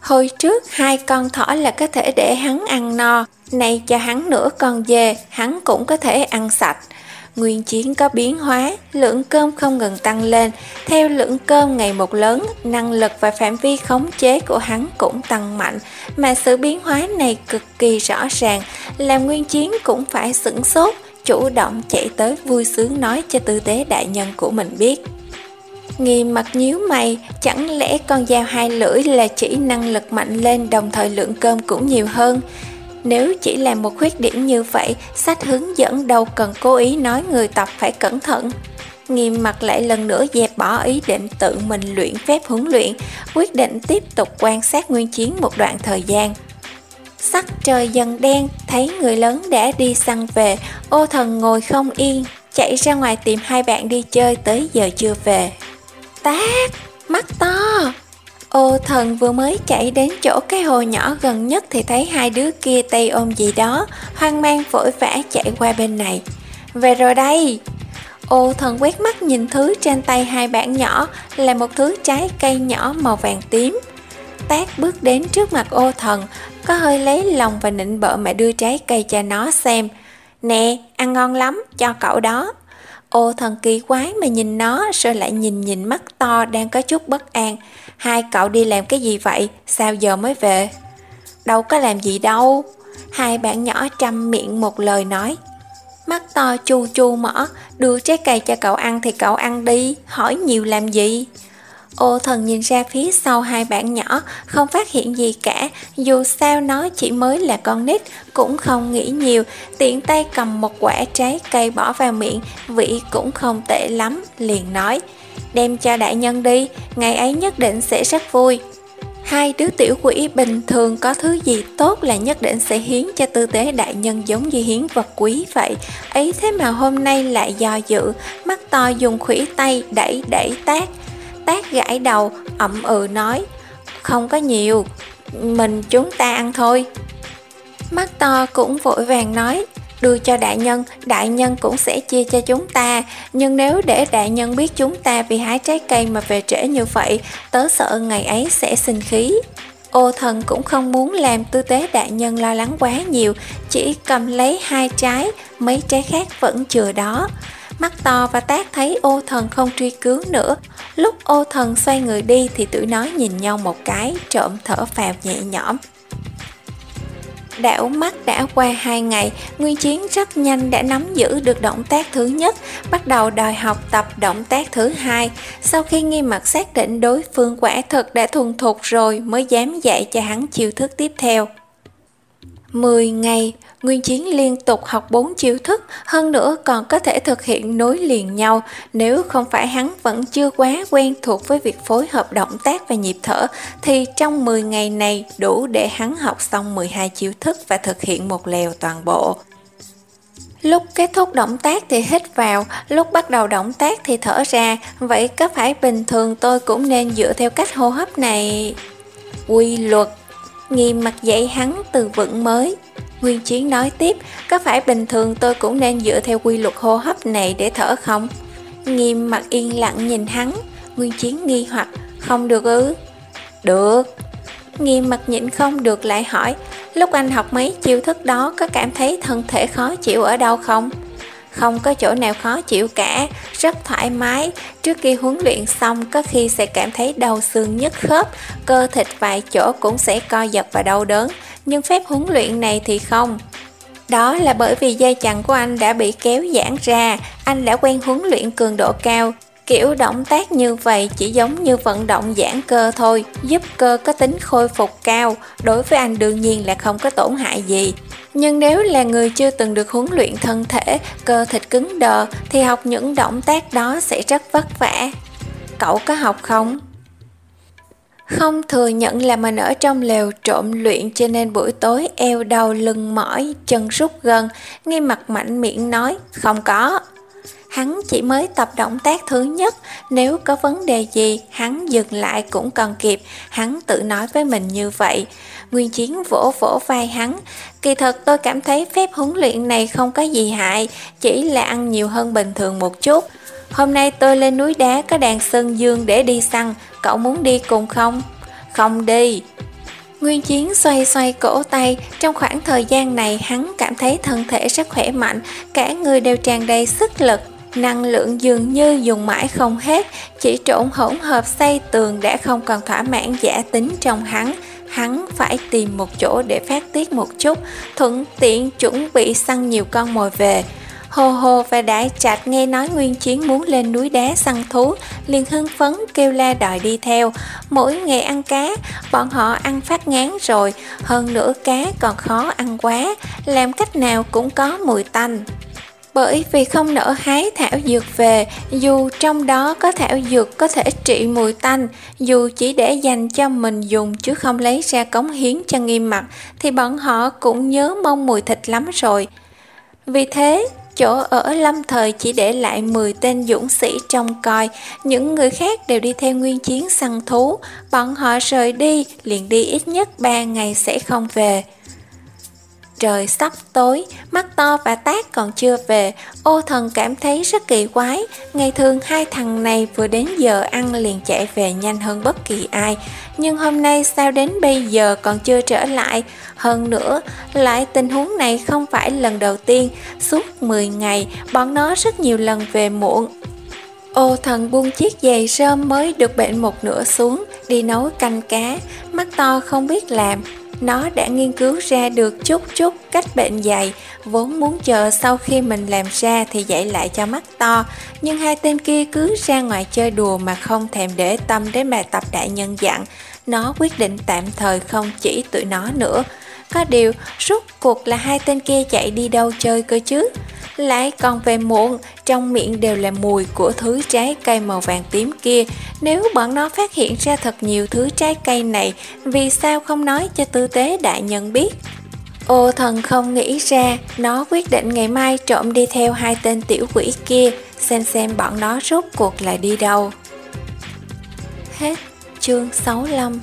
Hồi trước hai con thỏ là có thể để hắn ăn no, nay cho hắn nửa con dê, hắn cũng có thể ăn sạch. Nguyên Chiến có biến hóa, lượng cơm không ngừng tăng lên. Theo lượng cơm ngày một lớn, năng lực và phạm vi khống chế của hắn cũng tăng mạnh. Mà sự biến hóa này cực kỳ rõ ràng, làm Nguyên Chiến cũng phải sửng sốt, chủ động chạy tới vui sướng nói cho tư tế đại nhân của mình biết. Nghiêm mặt nhíu mày, chẳng lẽ con dao hai lưỡi là chỉ năng lực mạnh lên đồng thời lượng cơm cũng nhiều hơn? Nếu chỉ là một khuyết điểm như vậy, sách hướng dẫn đâu cần cố ý nói người tập phải cẩn thận. Nghiêm mặt lại lần nữa dẹp bỏ ý định tự mình luyện phép huấn luyện, quyết định tiếp tục quan sát Nguyên Chiến một đoạn thời gian. Sắc trời dần đen, thấy người lớn đã đi săn về, Ô Thần ngồi không yên, chạy ra ngoài tìm hai bạn đi chơi tới giờ chưa về. Tác, mắt to! Ô Thần vừa mới chạy đến chỗ cái hồ nhỏ gần nhất thì thấy hai đứa kia tay ôm gì đó, hoang mang vội vã chạy qua bên này. Về rồi đây! Ô Thần quét mắt nhìn thứ trên tay hai bạn nhỏ là một thứ trái cây nhỏ màu vàng tím. Tác bước đến trước mặt Ô Thần, có hơi lấy lòng và nịnh bợ mà đưa trái cây cho nó xem. Nè, ăn ngon lắm, cho cậu đó. Ô Thần kỳ quái mà nhìn nó, rồi lại nhìn nhìn mắt to đang có chút bất an. Hai cậu đi làm cái gì vậy? Sao giờ mới về? Đâu có làm gì đâu. Hai bạn nhỏ trăm miệng một lời nói. Mắt to chu chu mỏ, đưa trái cây cho cậu ăn thì cậu ăn đi, hỏi nhiều làm gì? Ô Thần nhìn ra phía sau hai bạn nhỏ, không phát hiện gì cả, dù sao nó chỉ mới là con nít, cũng không nghĩ nhiều, tiện tay cầm một quả trái cây bỏ vào miệng, vị cũng không tệ lắm, liền nói, đem cho đại nhân đi, ngày ấy nhất định sẽ rất vui. Hai đứa tiểu quỷ bình thường có thứ gì tốt là nhất định sẽ hiến cho tư tế đại nhân giống như hiến vật quý vậy, ấy thế mà hôm nay lại do dự, mắt to dùng khuỷu tay đẩy đẩy Tác. Tác gãi đầu, ậm ừ nói, không có nhiều, mình chúng ta ăn thôi. Mắt to cũng vội vàng nói, đưa cho đại nhân, đại nhân cũng sẽ chia cho chúng ta, nhưng nếu để đại nhân biết chúng ta vì hái trái cây mà về trễ như vậy, tớ sợ ngày ấy sẽ sinh khí. Ô Thần cũng không muốn làm tư tế đại nhân lo lắng quá nhiều, chỉ cầm lấy hai trái, mấy trái khác vẫn chừa đó. Mắt to và Tác thấy Ô Thần không truy cứu nữa. Lúc Ô Thần xoay người đi thì tụi nó nhìn nhau một cái, trộm thở phào nhẹ nhõm. Đảo mắt đã qua hai ngày, Nguyên Chiến rất nhanh đã nắm giữ được động tác thứ nhất, bắt đầu đòi học tập động tác thứ hai. Sau khi Nghiêm Mặt xác định đối phương quả thực đã thuần thục rồi mới dám dạy cho hắn chiêu thức tiếp theo. mười ngày, Nguyên Chiến liên tục học bốn chiêu thức, hơn nữa còn có thể thực hiện nối liền nhau. Nếu không phải hắn vẫn chưa quá quen thuộc với việc phối hợp động tác và nhịp thở, thì trong mười ngày này đủ để hắn học xong mười hai chiêu thức và thực hiện một lèo toàn bộ. Lúc kết thúc động tác thì hít vào, lúc bắt đầu động tác thì thở ra, vậy có phải bình thường tôi cũng nên dựa theo cách hô hấp này? Quy luật. Nghiêm Mặt dạy hắn từ vựng mới. Nguyên Chiến nói tiếp, có phải bình thường tôi cũng nên dựa theo quy luật hô hấp này để thở không? Nghiêm Mặt yên lặng nhìn hắn. Nguyên Chiến nghi hoặc, không được ư? Được. Nghiêm Mặt nhịn không được lại hỏi, lúc anh học mấy chiêu thức đó có cảm thấy thân thể khó chịu ở đâu không? Không có chỗ nào khó chịu cả, rất thoải mái. Trước khi huấn luyện xong có khi sẽ cảm thấy đau xương nhức khớp, cơ thịt vài chỗ cũng sẽ co giật và đau đớn. Nhưng phép huấn luyện này thì không. Đó là bởi vì dây chằng của anh đã bị kéo giãn ra, anh đã quen huấn luyện cường độ cao. Kiểu động tác như vậy chỉ giống như vận động giãn cơ thôi, giúp cơ có tính khôi phục cao, đối với anh đương nhiên là không có tổn hại gì. Nhưng nếu là người chưa từng được huấn luyện thân thể, cơ thịt cứng đờ, thì học những động tác đó sẽ rất vất vả. Cậu có học không? Không thừa nhận là mình ở trong lều trộm luyện cho nên buổi tối eo đau lưng mỏi, chân rút gân. Nghiêm Mặt mạnh miệng nói, không có. Hắn chỉ mới tập động tác thứ nhất, nếu có vấn đề gì hắn dừng lại cũng còn kịp, hắn tự nói với mình như vậy. Nguyên Chiến vỗ vỗ vai hắn, kỳ thật tôi cảm thấy phép huấn luyện này không có gì hại, chỉ là ăn nhiều hơn bình thường một chút. Hôm nay tôi lên núi đá có đàn sơn dương để đi săn, cậu muốn đi cùng không? Không đi. Nguyên Chiến xoay xoay cổ tay, trong khoảng thời gian này hắn cảm thấy thân thể rất khỏe mạnh, cả người đều tràn đầy sức lực, năng lượng dường như dùng mãi không hết, chỉ trộn hỗn hợp xây tường đã không còn thỏa mãn giả tính trong hắn. Hắn phải tìm một chỗ để phát tiết một chút, thuận tiện chuẩn bị săn nhiều con mồi về. Hồ Hồ và Đại Trạch nghe nói Nguyên Chiến muốn lên núi đá săn thú, liền hưng phấn kêu la đòi đi theo. Mỗi ngày ăn cá, bọn họ ăn phát ngán rồi, hơn nữa cá còn khó ăn quá, làm cách nào cũng có mùi tanh. Bởi vì không nỡ hái thảo dược về, dù trong đó có thảo dược có thể trị mùi tanh, dù chỉ để dành cho mình dùng chứ không lấy ra cống hiến cho Nghiêm Mặc, thì bọn họ cũng nhớ mong mùi thịt lắm rồi. Vì thế, chỗ ở lâm thời chỉ để lại mười tên dũng sĩ trông coi, những người khác đều đi theo Nguyên Chiến săn thú. Bọn họ rời đi, liền đi ít nhất ba ngày sẽ không về. Trời sắp tối, Mắt To và Tác còn chưa về. Ô Thần cảm thấy rất kỳ quái. Ngày thường hai thằng này vừa đến giờ ăn liền chạy về nhanh hơn bất kỳ ai, nhưng hôm nay sao đến bây giờ còn chưa trở lại. Hơn nữa, lại tình huống này không phải lần đầu tiên. Suốt mười ngày, bọn nó rất nhiều lần về muộn. Ô Thần buông chiếc giày rơm mới được bệnh một nửa xuống, đi nấu canh cá. Mắt To không biết làm. Nó đã nghiên cứu ra được chút chút cách bệnh giày, vốn muốn chờ sau khi mình làm ra thì dạy lại cho Mắt To, nhưng hai tên kia cứ ra ngoài chơi đùa mà không thèm để tâm đến bài tập đại nhân dặn. Nó quyết định tạm thời không chỉ tụi nó nữa. Có điều, rốt cuộc là hai tên kia chạy đi đâu chơi cơ chứ? Lại còn về muộn, trong miệng đều là mùi của thứ trái cây màu vàng tím kia. Nếu bọn nó phát hiện ra thật nhiều thứ trái cây này, vì sao không nói cho tư tế đại nhân biết? Ô Thần không nghĩ ra, nó quyết định ngày mai trộm đi theo hai tên tiểu quỷ kia, xem xem bọn nó rốt cuộc là đi đâu. Hết chương sáu mươi lăm.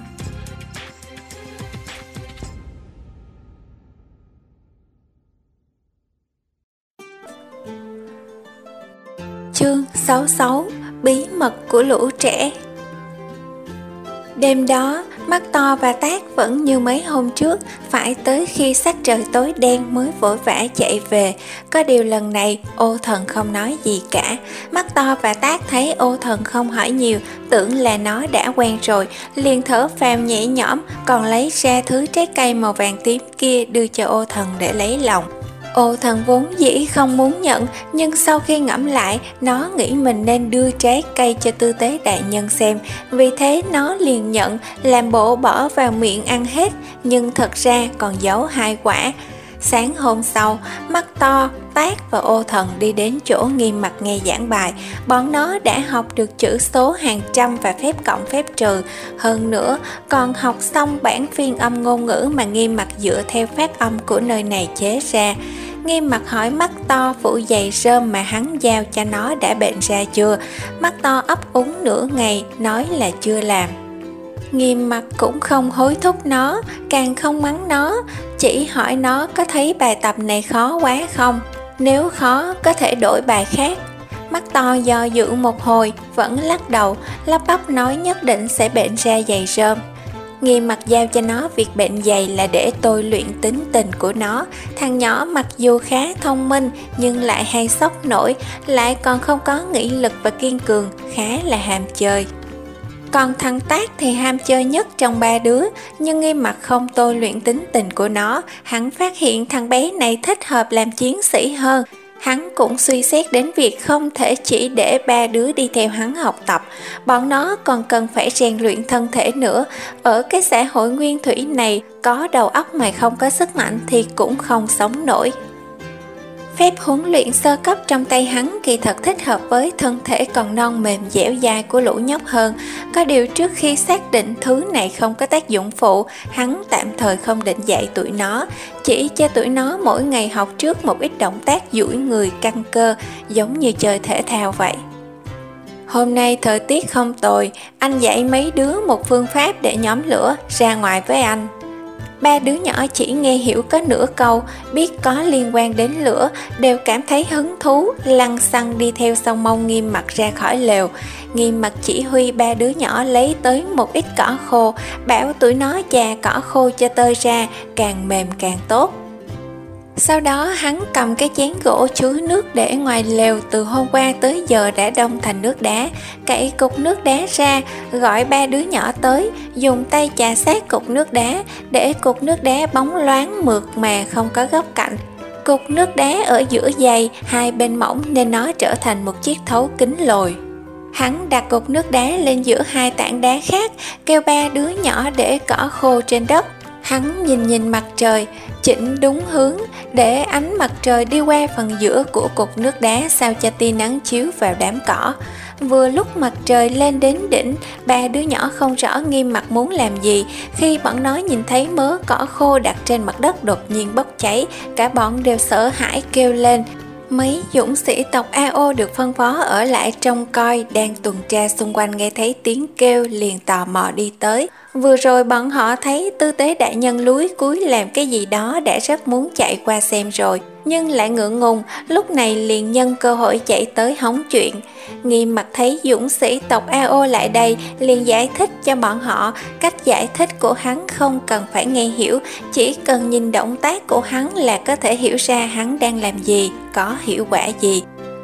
Chương sáu mươi sáu. Bí mật của lũ trẻ. Đêm đó, Mắt To và Tác vẫn như mấy hôm trước, phải tới khi sắc trời tối đen mới vội vã chạy về. Có điều lần này, Ô Thần không nói gì cả. Mắt To và Tác thấy Ô Thần không hỏi nhiều, tưởng là nó đã quen rồi, liền thở phào nhẹ nhõm, còn lấy ra thứ trái cây màu vàng tím kia đưa cho Ô Thần để lấy lòng. Ô Thần vốn dĩ không muốn nhận, nhưng sau khi ngẫm lại, nó nghĩ mình nên đưa trái cây cho tư tế đại nhân xem. Vì thế nó liền nhận, làm bộ bỏ vào miệng ăn hết, nhưng thật ra còn giấu hai quả. Sáng hôm sau, Mắt To, Tác và Ô Thần đi đến chỗ Nghiêm Mặc nghe giảng bài. Bọn nó đã học được chữ số hàng trăm và phép cộng phép trừ. Hơn nữa, còn học xong bản phiên âm ngôn ngữ mà Nghiêm Mặc dựa theo phát âm của nơi này chế ra. Nghiêm Mặc hỏi Mắt To phụ giày rơm mà hắn giao cho nó đã bệnh ra chưa. Mắt To ấp úng nửa ngày, nói là chưa làm. Nghiêm Mặc cũng không hối thúc nó, càng không mắng nó, chỉ hỏi nó có thấy bài tập này khó quá không, nếu khó có thể đổi bài khác. Mắt To do dự một hồi, vẫn lắc đầu, lắp bắp nói nhất định sẽ bệnh ra giày rơm. Nghiêm Mặc giao cho nó việc bệnh giày là để tôi luyện tính tình của nó. Thằng nhỏ mặc dù khá thông minh nhưng lại hay sốc nổi, lại còn không có nghị lực và kiên cường, khá là ham chơi. Còn thằng Tác thì ham chơi nhất trong ba đứa, nhưng Nghiêm Mặc không tôi luyện tính tình của nó. Hắn phát hiện thằng bé này thích hợp làm chiến sĩ hơn. Hắn cũng suy xét đến việc không thể chỉ để ba đứa đi theo hắn học tập, bọn nó còn cần phải rèn luyện thân thể nữa. Ở cái xã hội nguyên thủy này, có đầu óc mà không có sức mạnh thì cũng không sống nổi. Phép huấn luyện sơ cấp trong tay hắn kỳ thật thích hợp với thân thể còn non mềm dẻo dai của lũ nhóc hơn. Có điều trước khi xác định thứ này không có tác dụng phụ, hắn tạm thời không định dạy tụi nó, chỉ cho tụi nó mỗi ngày học trước một ít động tác duỗi người căng cơ, giống như chơi thể thao vậy. Hôm nay thời tiết không tồi, anh dạy mấy đứa một phương pháp để nhóm lửa, ra ngoài với anh. Ba đứa nhỏ chỉ nghe hiểu có nửa câu, biết có liên quan đến lửa, đều cảm thấy hứng thú, lăng xăng đi theo song mông Nghiêm Mặt ra khỏi lều. Nghiêm Mặt chỉ huy ba đứa nhỏ lấy tới một ít cỏ khô, bảo tụi nó chà cỏ khô cho tơi ra, càng mềm càng tốt. Sau đó hắn cầm cái chén gỗ chứa nước để ngoài lều từ hôm qua tới giờ đã đông thành nước đá, cậy cục nước đá ra, gọi ba đứa nhỏ tới, dùng tay chà sát cục nước đá, để cục nước đá bóng loáng mượt mà không có góc cạnh. Cục nước đá ở giữa dày, hai bên mỏng nên nó trở thành một chiếc thấu kính lồi. Hắn đặt cục nước đá lên giữa hai tảng đá khác, kêu ba đứa nhỏ để cỏ khô trên đất. Hắn nhìn nhìn mặt trời, chỉnh đúng hướng để ánh mặt trời đi qua phần giữa của cục nước đá sao cho tia nắng chiếu vào đám cỏ. Vừa lúc mặt trời lên đến đỉnh, ba đứa nhỏ không rõ Nghiêm Mặt muốn làm gì, khi bọn nó nhìn thấy mớ cỏ khô đặt trên mặt đất đột nhiên bốc cháy, cả bọn đều sợ hãi kêu lên. Mấy dũng sĩ tộc a ô được phân phó ở lại trông coi, đang tuần tra xung quanh nghe thấy tiếng kêu liền tò mò đi tới. Vừa rồi bọn họ thấy tư tế đại nhân lúi cúi làm cái gì đó đã rất muốn chạy qua xem rồi, nhưng lại ngượng ngùng, lúc này liền nhân cơ hội chạy tới hóng chuyện. Nghiêm Mặt thấy dũng sĩ tộc a ô lại đây, liền giải thích cho bọn họ. Cách giải thích của hắn không cần phải nghe hiểu, chỉ cần nhìn động tác của hắn là có thể hiểu ra hắn đang làm gì, có hiệu quả gì.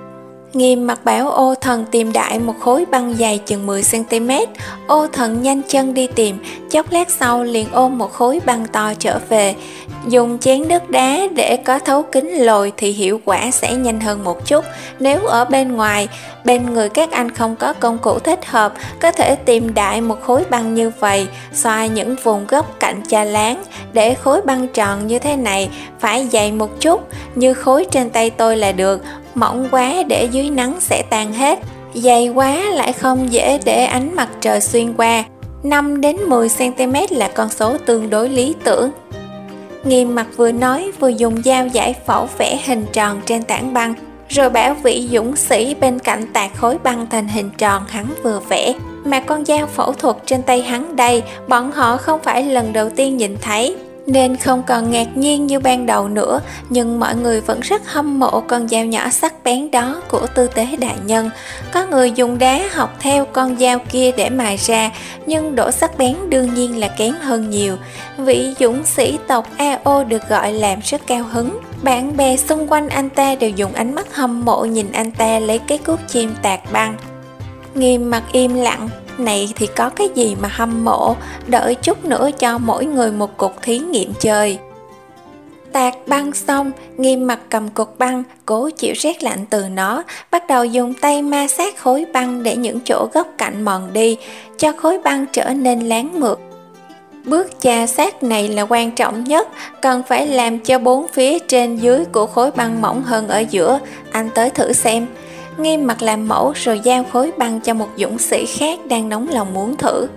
Nghiêm Mặt bảo Ô Thần tìm đại một khối băng dày chừng mười xăng ti mét. Ô Thần nhanh chân đi tìm, chốc lát sau liền ôm một khối băng to trở về. Dùng chén đất đá để có thấu kính lồi thì hiệu quả sẽ nhanh hơn một chút. Nếu ở bên ngoài, bên người các anh không có công cụ thích hợp, có thể tìm đại một khối băng như vậy, xoa những vùng góc cạnh cha láng, để khối băng tròn như thế này, phải dày một chút, như khối trên tay tôi là được. Mỏng quá để dưới nắng sẽ tan hết, dày quá lại không dễ để ánh mặt trời xuyên qua. Năm đến mười xăng ti mét là con số tương đối lý tưởng. Nghiêm Mặt vừa nói vừa dùng dao giải phẫu vẽ hình tròn trên tảng băng, rồi bảo vị dũng sĩ bên cạnh tạc khối băng thành hình tròn hắn vừa vẽ. Mà con dao phẫu thuật trên tay hắn đây, bọn họ không phải lần đầu tiên nhìn thấy, nên không còn ngạc nhiên như ban đầu nữa, nhưng mọi người vẫn rất hâm mộ con dao nhỏ sắc bén đó của tư tế đại nhân. Có người dùng đá học theo con dao kia để mài ra, nhưng độ sắc bén đương nhiên là kém hơn nhiều. Vị dũng sĩ tộc a ô được gọi làm rất cao hứng. Bạn bè xung quanh anh ta đều dùng ánh mắt hâm mộ nhìn anh ta lấy cái cuốc chim tạc băng. Nghiêm Mặt im lặng. Này thì có cái gì mà hâm mộ, đợi chút nữa cho mỗi người một cục thí nghiệm chơi. Tạc băng xong, Nghiêm Mặt cầm cục băng, cố chịu rét lạnh từ nó, bắt đầu dùng tay ma sát khối băng để những chỗ góc cạnh mòn đi, cho khối băng trở nên láng mượt. Bước chà sát này là quan trọng nhất, cần phải làm cho bốn phía trên dưới của khối băng mỏng hơn ở giữa. Anh tới thử xem. Nghiêm Mặt làm mẫu rồi giao khối băng cho một dũng sĩ khác đang nóng lòng muốn thử.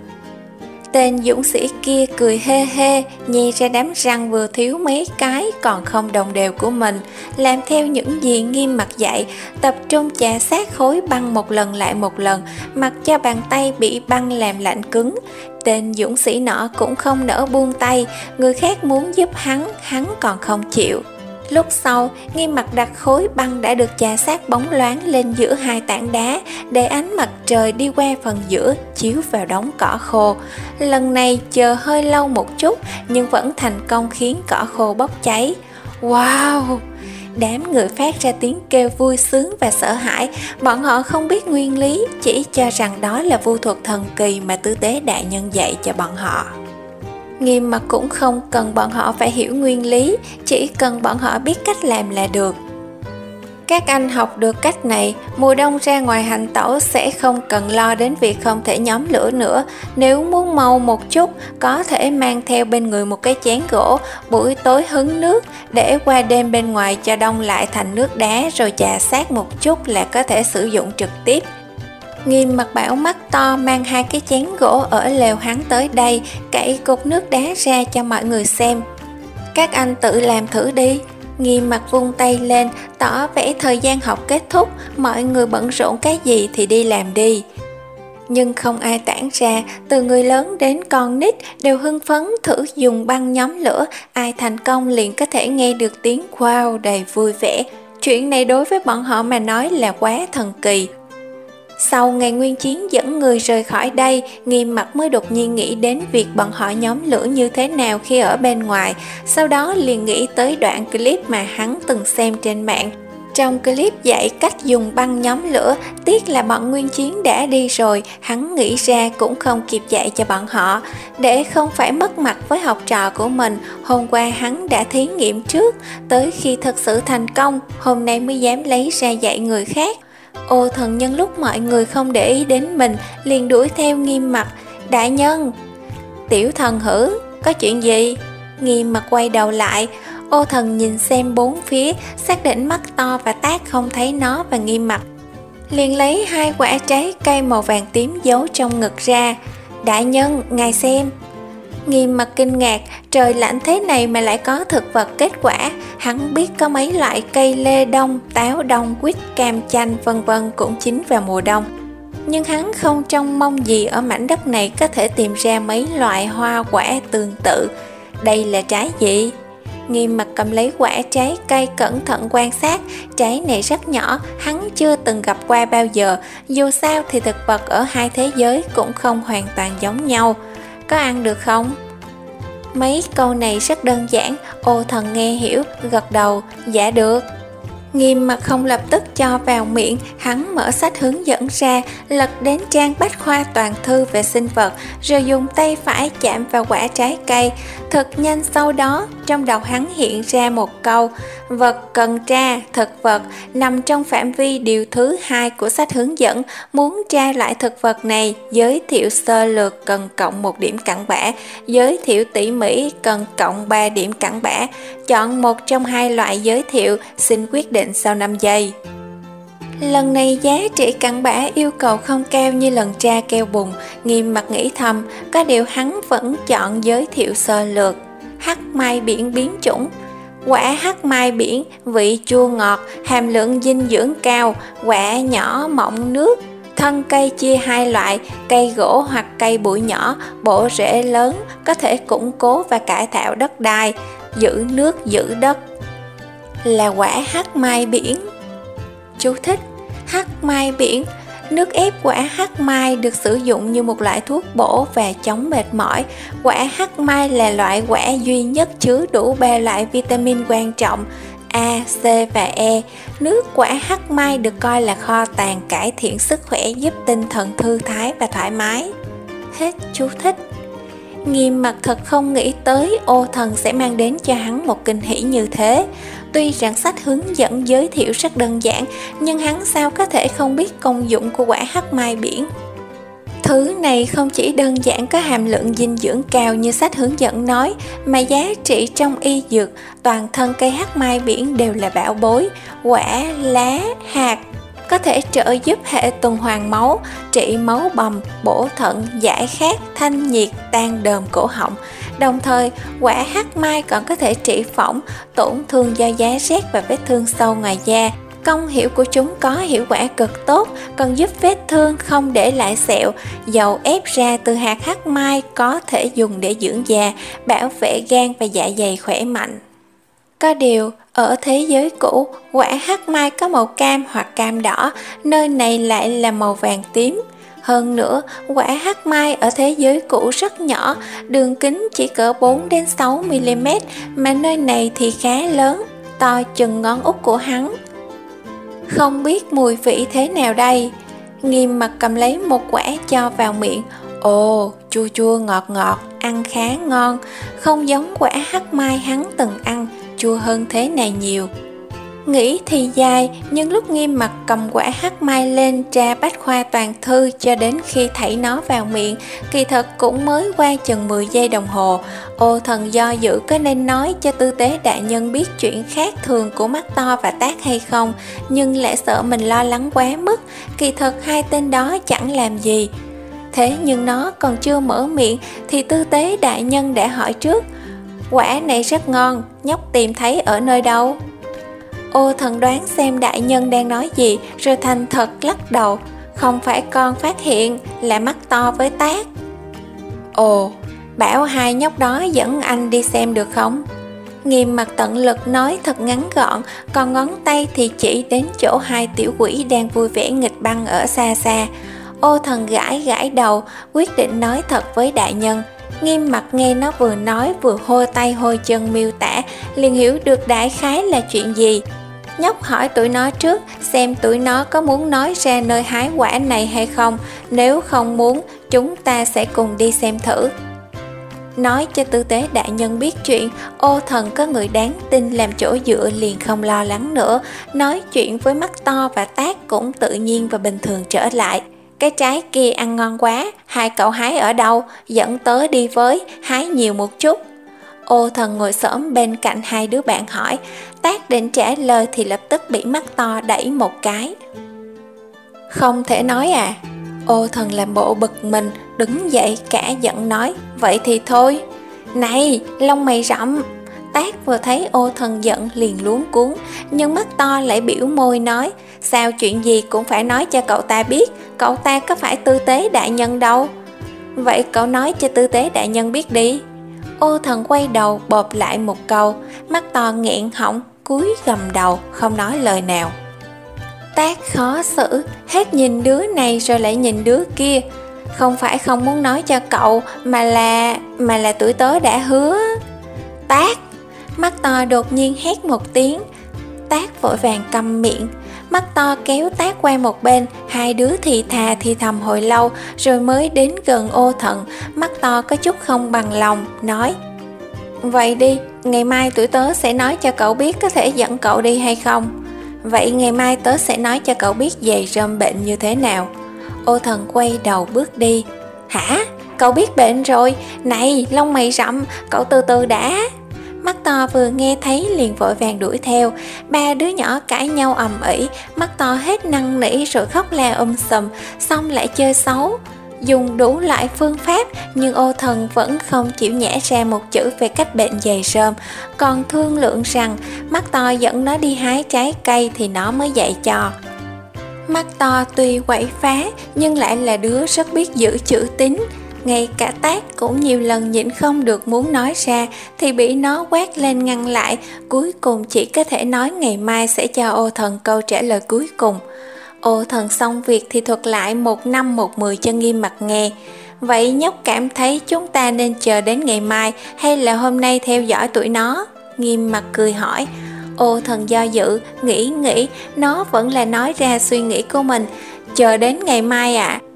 Tên dũng sĩ kia cười hê hê, nhe ra đám răng vừa thiếu mấy cái còn không đồng đều của mình, làm theo những gì Nghiêm Mặt dạy, tập trung chà sát khối băng một lần lại một lần, mặc cho bàn tay bị băng làm lạnh cứng. Tên dũng sĩ nọ cũng không nỡ buông tay, người khác muốn giúp hắn, hắn còn không chịu. Lúc sau, Nghiêm Mặt đặt khối băng đã được chà sát bóng loáng lên giữa hai tảng đá, để ánh mặt trời đi qua phần giữa, chiếu vào đống cỏ khô. Lần này chờ hơi lâu một chút, nhưng vẫn thành công khiến cỏ khô bốc cháy. Wow! Đám người phát ra tiếng kêu vui sướng và sợ hãi. Bọn họ không biết nguyên lý, chỉ cho rằng đó là vu thuật thần kỳ mà tư tế đại nhân dạy cho bọn họ. Nghiêm Mặt cũng không cần bọn họ phải hiểu nguyên lý, chỉ cần bọn họ biết cách làm là được. Các anh học được cách này, mùa đông ra ngoài hành tẩu sẽ không cần lo đến việc không thể nhóm lửa nữa. Nếu muốn mau một chút, có thể mang theo bên người một cái chén gỗ, buổi tối hứng nước, để qua đêm bên ngoài cho đông lại thành nước đá rồi chà sát một chút là có thể sử dụng trực tiếp. Nghiêm Mặt bảo mắt to mang hai cái chén gỗ ở lều hắn tới đây, cậy cục nước đá ra cho mọi người xem. Các anh tự làm thử đi. Nghiêm Mặt vung tay lên, tỏ vẻ thời gian học kết thúc, mọi người bận rộn cái gì thì đi làm đi. Nhưng không ai tản ra, từ người lớn đến con nít đều hưng phấn thử dùng băng nhóm lửa, ai thành công liền có thể nghe được tiếng wow đầy vui vẻ. Chuyện này đối với bọn họ mà nói là quá thần kỳ. Sau ngày Nguyên Chiến dẫn người rời khỏi đây, Nghiêm Mặc mới đột nhiên nghĩ đến việc bọn họ nhóm lửa như thế nào khi ở bên ngoài. Sau đó liền nghĩ tới đoạn clip mà hắn từng xem trên mạng. Trong clip dạy cách dùng băng nhóm lửa, tiếc là bọn Nguyên Chiến đã đi rồi, hắn nghĩ ra cũng không kịp dạy cho bọn họ. Để không phải mất mặt với học trò của mình, hôm qua hắn đã thí nghiệm trước, tới khi thực sự thành công, hôm nay mới dám lấy ra dạy người khác. Ô Thần nhân lúc mọi người không để ý đến mình, liền đuổi theo Nghiêm Mặc. Đại nhân! Tiểu thần hử, có chuyện gì? Nghiêm Mặc quay đầu lại. Ô Thần nhìn xem bốn phía, xác định mắt to và tát không thấy nó và Nghiêm Mặc, liền lấy hai quả trái cây màu vàng tím giấu trong ngực ra. Đại nhân, ngài xem. Nghiêm Mặc kinh ngạc, trời lạnh thế này mà lại có thực vật kết quả. Hắn biết có mấy loại cây lê đông, táo đông, quýt, cam, chanh vân vân cũng chín vào mùa đông. Nhưng hắn không trông mong gì ở mảnh đất này có thể tìm ra mấy loại hoa quả tương tự. Đây là trái gì? Nghiêm Mặc cầm lấy quả trái cây cẩn thận quan sát. Trái này rất nhỏ, hắn chưa từng gặp qua bao giờ. Dù sao thì thực vật ở hai thế giới cũng không hoàn toàn giống nhau. Có ăn được không? Mấy câu này rất đơn giản, Ô Thần nghe hiểu, gật đầu, dạ được. Nghiêm Mặc không lập tức cho vào miệng, hắn mở sách hướng dẫn ra, lật đến trang bách khoa toàn thư về sinh vật, rồi dùng tay phải chạm vào quả trái cây. Thật nhanh sau đó, trong đầu hắn hiện ra một câu: vật cần tra, thực vật, nằm trong phạm vi điều thứ hai của sách hướng dẫn. Muốn tra lại thực vật này, giới thiệu sơ lược cần cộng một điểm cặn bã, giới thiệu tỉ mỉ cần cộng ba điểm cặn bã. Chọn một trong hai loại giới thiệu, xin quyết định sau năm giây. Lần này giá trị cặn bã yêu cầu không cao như lần tra keo bùn. Nghiêm Mặc nghĩ thầm, có điều hắn vẫn chọn giới thiệu sơ lược. Hắc mai biển biến chủng. Quả hắc mai biển, vị chua ngọt, hàm lượng dinh dưỡng cao, quả nhỏ mọng nước. Thân cây chia hai loại, cây gỗ hoặc cây bụi nhỏ, bộ rễ lớn, có thể củng cố và cải tạo đất đai, giữ nước giữ đất. Là quả hắc mai biển. Chú thích: hắc mai biển, nước ép quả hắc mai được sử dụng như một loại thuốc bổ và chống mệt mỏi. Quả hắc mai là loại quả duy nhất chứa đủ ba loại vitamin quan trọng A, C và E. Nước quả hắc mai được coi là kho tàng cải thiện sức khỏe, giúp tinh thần thư thái và thoải mái. Hết chú thích. Nghiêm Mặc thật không nghĩ tới Ô Thần sẽ mang đến cho hắn một kinh hỉ như thế. Tuy rằng sách hướng dẫn giới thiệu rất đơn giản, nhưng hắn sao có thể không biết công dụng của quả hắc mai biển. Thứ này không chỉ đơn giản có hàm lượng dinh dưỡng cao như sách hướng dẫn nói, mà giá trị trong y dược, toàn thân cây hắc mai biển đều là bảo bối. Quả, lá, hạt có thể trợ giúp hệ tuần hoàn máu, trị máu bầm, bổ thận, giải khát, thanh nhiệt, tan đờm cổ họng. Đồng thời, quả hắc mai còn có thể trị phỏng, tổn thương do giá rét và vết thương sâu ngoài da. Công hiệu của chúng có hiệu quả cực tốt, còn giúp vết thương không để lại sẹo. Dầu ép ra từ hạt hắc mai có thể dùng để dưỡng da, bảo vệ gan và dạ dày khỏe mạnh. Có điều, ở thế giới cũ, quả hắc mai có màu cam hoặc cam đỏ, nơi này lại là màu vàng tím. Hơn nữa, quả hắc mai ở thế giới cũ rất nhỏ, đường kính chỉ cỡ bốn đến sáu mi li mét, mà nơi này thì khá lớn, to chừng ngón út của hắn. Không biết mùi vị thế nào đây? Nghiêm Mặc cầm lấy một quả cho vào miệng. Ồ, chua chua ngọt ngọt, ăn khá ngon, không giống quả hắc mai hắn từng ăn, chua hơn thế này nhiều. Nghĩ thì dài, nhưng lúc Nghiêm Mặc cầm quả hắc mai lên tra bách khoa toàn thư cho đến khi thảy nó vào miệng, kỳ thật cũng mới qua chừng mười giây đồng hồ. Ô Thần do dự có nên nói cho Tư Tế đại nhân biết chuyện khác thường của mắt to và tác hay không, nhưng lại sợ mình lo lắng quá mức, kỳ thật hai tên đó chẳng làm gì. Thế nhưng nó còn chưa mở miệng thì Tư Tế đại nhân đã hỏi trước: quả này rất ngon, nhóc tìm thấy ở nơi đâu? Ô Thần đoán xem đại nhân đang nói gì, rồi thành thật lắc đầu. không phải con phát hiện là mắt to với Tác. Ồ, bảo hai nhóc đó dẫn anh đi xem được không? Nghiêm mặt tận lực nói thật ngắn gọn, còn ngón tay thì chỉ đến chỗ hai tiểu quỷ đang vui vẻ nghịch băng ở xa xa. Ô Thần gãi gãi đầu, quyết định nói thật với đại nhân. Nghiêm mặt nghe nó vừa nói vừa hôi tay hôi chân miêu tả, liền hiểu được đại khái là chuyện gì. Nhóc hỏi tụi nó trước xem tụi nó có muốn nói ra nơi hái quả này hay không. Nếu không muốn, chúng ta sẽ cùng đi xem thử. Nói cho tư tế đại nhân biết chuyện, Ô Thần có người đáng tin làm chỗ dựa liền không lo lắng nữa. Nói chuyện với mắt to và Tác cũng tự nhiên và bình thường trở lại. Cái trái kia ăn ngon quá, hai cậu hái ở đâu? Dẫn tớ đi với, hái nhiều một chút. Ô Thần ngồi xổm bên cạnh hai đứa bạn hỏi. Tác định trả lời thì lập tức bị mắt to đẩy một cái. Không thể nói à? Ô Thần làm bộ bực mình, đứng dậy cả giận nói. Vậy thì thôi. Này, lông mày rậm. Tác vừa thấy Ô Thần giận liền luống cuống, nhưng mắt to lại biểu môi nói. Sao chuyện gì cũng phải nói cho cậu ta biết, cậu ta có phải tư tế đại nhân đâu. Vậy cậu nói cho tư tế đại nhân biết đi. Ô Thần quay đầu bộp lại một câu, mắt to nghẹn họng, cúi gầm đầu, không nói lời nào. Tác khó xử, hết nhìn đứa này rồi lại nhìn đứa kia. Không phải không muốn nói cho cậu, mà là... mà là tụi tớ đã hứa. Tác! Mắt to đột nhiên hét một tiếng. Tác vội vàng câm miệng. Mắt to kéo Tác qua một bên, hai đứa thì thà thì thầm hồi lâu, rồi mới đến gần Ô Thần. Mắt to có chút không bằng lòng, nói. Vậy đi, ngày mai tụi tớ sẽ nói cho cậu biết có thể dẫn cậu đi hay không. Vậy ngày mai tớ sẽ nói cho cậu biết giày rơm bệnh như thế nào. Ô Thần quay đầu bước đi. Hả? Cậu biết bệnh rồi? Này, lông mày rậm, cậu từ từ đã. Mắt to vừa nghe thấy liền vội vàng đuổi theo. Ba đứa nhỏ cãi nhau ầm ĩ, mắt to hết năn nỉ rồi khóc la um sùm, xong lại chơi xấu, dùng đủ loại phương pháp, nhưng Ô Thần vẫn không chịu nhả ra một chữ về cách bệnh giày rơm, còn thương lượng rằng mắt to dẫn nó đi hái trái cây thì nó mới dạy cho. Mắt to tuy quậy phá nhưng lại là đứa rất biết giữ chữ tín. Ngay cả Tác cũng nhiều lần nhịn không được muốn nói ra thì bị nó quát lên ngăn lại. Cuối cùng chỉ có thể nói ngày mai sẽ cho Ô Thần câu trả lời cuối cùng. Ô Thần xong việc thì thuật lại một năm một mười cho Nghiêm mặt nghe. Vậy nhóc cảm thấy chúng ta nên chờ đến ngày mai hay là hôm nay theo dõi tụi nó? Nghiêm mặt cười hỏi. Ô Thần do dự, nghĩ nghĩ, nó vẫn là nói ra suy nghĩ của mình. Chờ đến ngày mai ạ. À?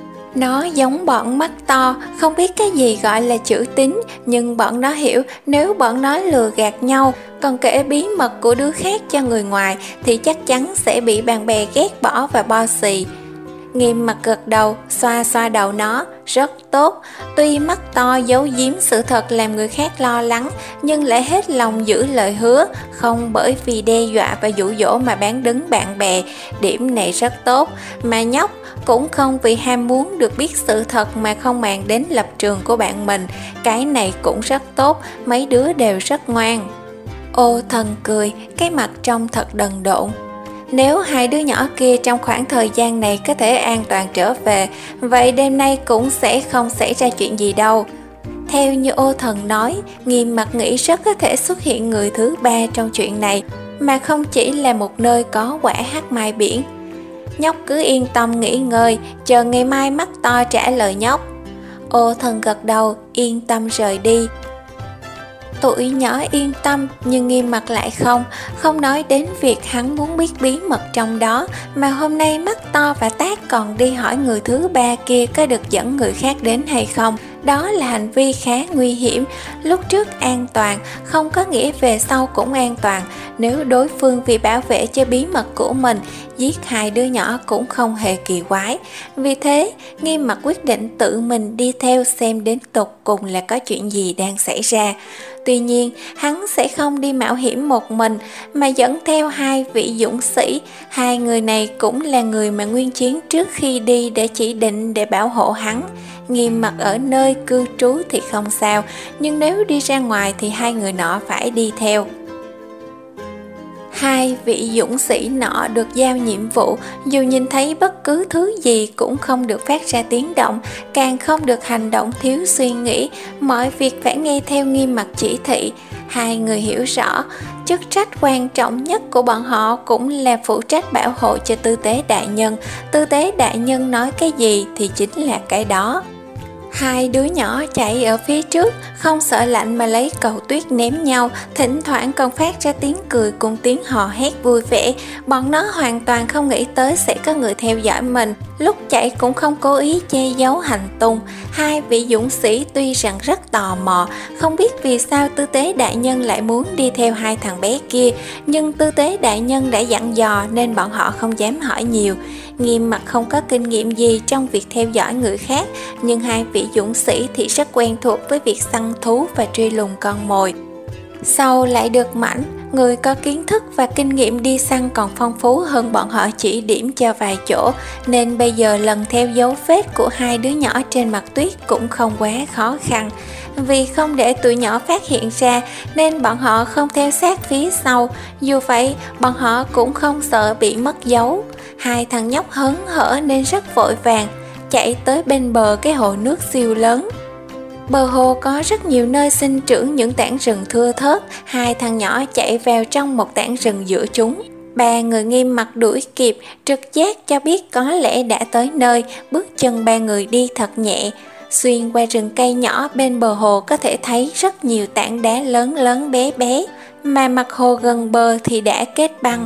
Nó giống bọn mắt to, không biết cái gì gọi là chữ tín, nhưng bọn nó hiểu nếu bọn nó lừa gạt nhau, còn kể bí mật của đứa khác cho người ngoài thì chắc chắn sẽ bị bạn bè ghét bỏ và bo xì. Nghiêm mặt gật đầu, xoa xoa đầu nó, rất tốt. Tuy mắt to giấu giếm sự thật làm người khác lo lắng, nhưng lại hết lòng giữ lời hứa, không bởi vì đe dọa và dụ dỗ mà bán đứng bạn bè. Điểm này rất tốt, mà nhóc cũng không vì ham muốn được biết sự thật mà không màng đến lập trường của bạn mình. Cái này cũng rất tốt, mấy đứa đều rất ngoan. Ô Thần cười, cái mặt trông thật đần độn. Nếu hai đứa nhỏ kia trong khoảng thời gian này có thể an toàn trở về, vậy đêm nay cũng sẽ không xảy ra chuyện gì đâu. Theo như Ô Thần nói, Nghiêm mặt nghĩ rất có thể xuất hiện người thứ ba trong chuyện này, mà không chỉ là một nơi có quả hắc mai biển. Nhóc cứ yên tâm nghỉ ngơi, chờ ngày mai mắt to trả lời nhóc. Ô Thần gật đầu, yên tâm rời đi. Tụi nhỏ yên tâm, nhưng Nghiêm mặt lại không, không nói đến việc hắn muốn biết bí mật trong đó, mà hôm nay mắt to và Tác còn đi hỏi người thứ ba kia có được dẫn người khác đến hay không. Đó là hành vi khá nguy hiểm, lúc trước an toàn không có nghĩa về sau cũng an toàn. Nếu đối phương vì bảo vệ cho bí mật của mình, giết hai đứa nhỏ cũng không hề kỳ quái. Vì thế, Nghiêm mặt quyết định tự mình đi theo xem đến tột cùng là có chuyện gì đang xảy ra. Tuy nhiên, hắn sẽ không đi mạo hiểm một mình, mà dẫn theo hai vị dũng sĩ. Hai người này cũng là người mà Nguyên Chiến trước khi đi để chỉ định để bảo hộ hắn. Nghiêm mặt ở nơi cư trú thì không sao, nhưng nếu đi ra ngoài thì hai người nọ phải đi theo. Hai vị dũng sĩ nọ được giao nhiệm vụ, dù nhìn thấy bất cứ thứ gì cũng không được phát ra tiếng động, càng không được hành động thiếu suy nghĩ, mọi việc phải nghe theo nghiêm mặt chỉ thị. Hai người hiểu rõ, chức trách quan trọng nhất của bọn họ cũng là phụ trách bảo hộ cho Tư Tế đại nhân. Tư Tế đại nhân nói cái gì thì chính là cái đó. Hai đứa nhỏ chạy ở phía trước, không sợ lạnh mà lấy cầu tuyết ném nhau, thỉnh thoảng còn phát ra tiếng cười cùng tiếng hò hét vui vẻ. Bọn nó hoàn toàn không nghĩ tới sẽ có người theo dõi mình, lúc chạy cũng không cố ý che giấu hành tung. Hai vị dũng sĩ tuy rằng rất tò mò, không biết vì sao Tư Tế đại nhân lại muốn đi theo hai thằng bé kia, nhưng Tư Tế đại nhân đã dặn dò nên bọn họ không dám hỏi nhiều. Nghiêm mặt không có kinh nghiệm gì trong việc theo dõi người khác, nhưng hai vị dũng sĩ thì rất quen thuộc với việc săn thú và truy lùng con mồi. Sau lại được Mãnh, người có kiến thức và kinh nghiệm đi săn còn phong phú hơn bọn họ chỉ điểm cho vài chỗ, nên bây giờ lần theo dấu vết của hai đứa nhỏ trên mặt tuyết cũng không quá khó khăn. Vì không để tụi nhỏ phát hiện ra nên bọn họ không theo sát phía sau, dù vậy bọn họ cũng không sợ bị mất dấu. Hai thằng nhóc hớn hở nên rất vội vàng chạy tới bên bờ cái hồ nước siêu lớn. Bờ hồ có rất nhiều nơi sinh trưởng những tảng rừng thưa thớt. Hai thằng nhỏ chạy vào trong một tảng rừng giữa chúng. Ba người Nghiêm mặt đuổi kịp, trực giác cho biết có lẽ đã tới nơi. Bước chân ba người đi thật nhẹ. Xuyên qua rừng cây nhỏ bên bờ hồ có thể thấy rất nhiều tảng đá lớn lớn bé bé, mà mặt hồ gần bờ thì đã kết băng.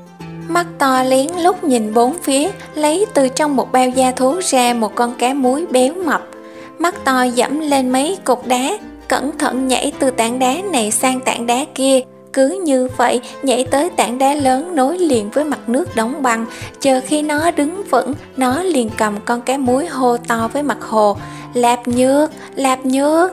Mắt to lén lút nhìn bốn phía, lấy từ trong một bao da thú ra một con cá muối béo mập. Mắt to dẫm lên mấy cục đá, cẩn thận nhảy từ tảng đá này sang tảng đá kia. Cứ như vậy nhảy tới tảng đá lớn nối liền với mặt nước đóng băng. Chờ khi nó đứng vững, nó liền cầm con cá muối hô to với mặt hồ: "Lạp Nhược, Lạp Nhược!"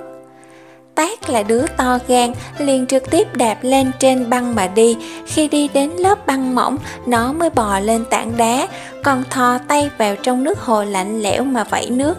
Tác là đứa to gan, liền trực tiếp đạp lên trên băng mà đi. Khi đi đến lớp băng mỏng, nó mới bò lên tảng đá, còn thò tay vào trong nước hồ lạnh lẽo mà vẫy nước.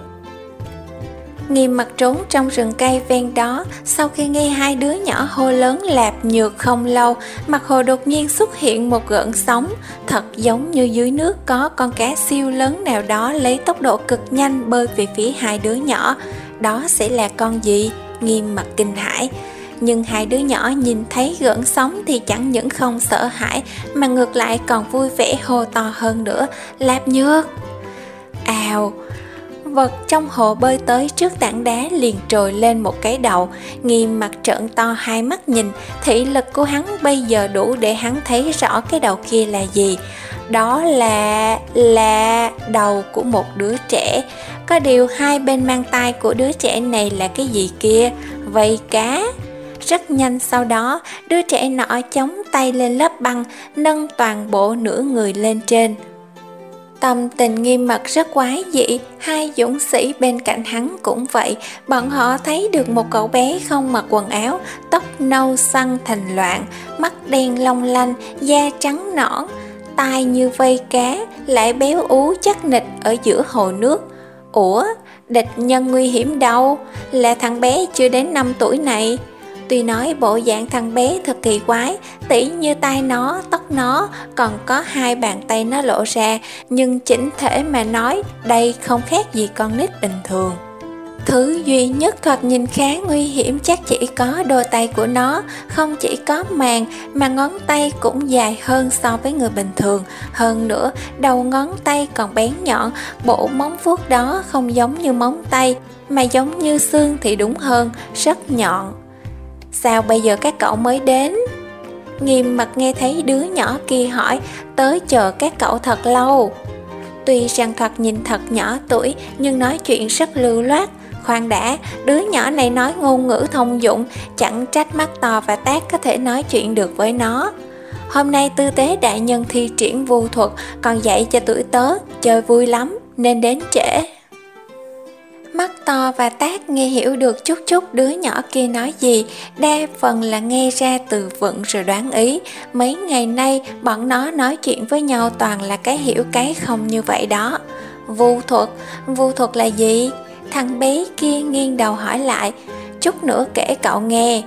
Nghiêm mặt trốn trong rừng cây ven đó. Sau khi nghe hai đứa nhỏ hô lớn Lạp Nhược không lâu, mặt hồ đột nhiên xuất hiện một gợn sóng, thật giống như dưới nước có con cá siêu lớn nào đó lấy tốc độ cực nhanh bơi về phía hai đứa nhỏ. Đó sẽ là con gì? Nghiêm mặt kinh hãi. Nhưng hai đứa nhỏ nhìn thấy gợn sóng thì chẳng những không sợ hãi, mà ngược lại còn vui vẻ hô to hơn nữa: "Lạp Nhược!" Ào! Vật trong hồ bơi tới trước tảng đá liền trồi lên một cái đầu. Nghiêm mặt trợn to hai mắt nhìn, thị lực của hắn bây giờ đủ để hắn thấy rõ cái đầu kia là gì. Đó là... là đầu của một đứa trẻ. Có điều hai bên mang tai của đứa trẻ này là cái gì kia? Vây cá. Rất nhanh sau đó, đứa trẻ nọ chống tay lên lớp băng, nâng toàn bộ nửa người lên trên. Tâm tình Nghiêm mặt rất quái dị, hai dũng sĩ bên cạnh hắn cũng vậy. Bọn họ thấy được một cậu bé không mặc quần áo, tóc nâu xoăn thành loạn, mắt đen long lanh, da trắng nõn, tai như vây cá, lại béo ú chắc nịch ở giữa hồ nước. Ủa, địch nhân nguy hiểm đâu? Là thằng bé chưa đến năm tuổi này. Tuy nói bộ dạng thằng bé thật kỳ quái, tỉ như tai nó, tóc nó, còn có hai bàn tay nó lộ ra, nhưng chỉnh thể mà nói, đây không khác gì con nít bình thường. Thứ duy nhất thoạt nhìn khá nguy hiểm chắc chỉ có đôi tay của nó, không chỉ có màng mà ngón tay cũng dài hơn so với người bình thường. Hơn nữa, đầu ngón tay còn bén nhọn, bộ móng vuốt đó không giống như móng tay, mà giống như xương thì đúng hơn, rất nhọn. Sao bây giờ các cậu mới đến? Nghiêm mặt nghe thấy đứa nhỏ kia hỏi, tới chờ các cậu thật lâu. Tuy rằng thoạt nhìn thật nhỏ tuổi, nhưng nói chuyện rất lưu loát. Khoan đã, đứa nhỏ này nói ngôn ngữ thông dụng, chẳng trách Mắt To và Tác có thể nói chuyện được với nó. Hôm nay Tư Tế đại nhân thi triển vu thuật, còn dạy cho tuổi tớ, chơi vui lắm, nên đến trễ. Mắt To và Tác nghe hiểu được chút chút đứa nhỏ kia nói gì, đa phần là nghe ra từ vựng rồi đoán ý. Mấy ngày nay bọn nó nói chuyện với nhau toàn là cái hiểu cái không như vậy đó. Vu thuật, vu thuật là gì? Thằng bé kia nghiêng đầu hỏi lại. Chút nữa kể cậu nghe.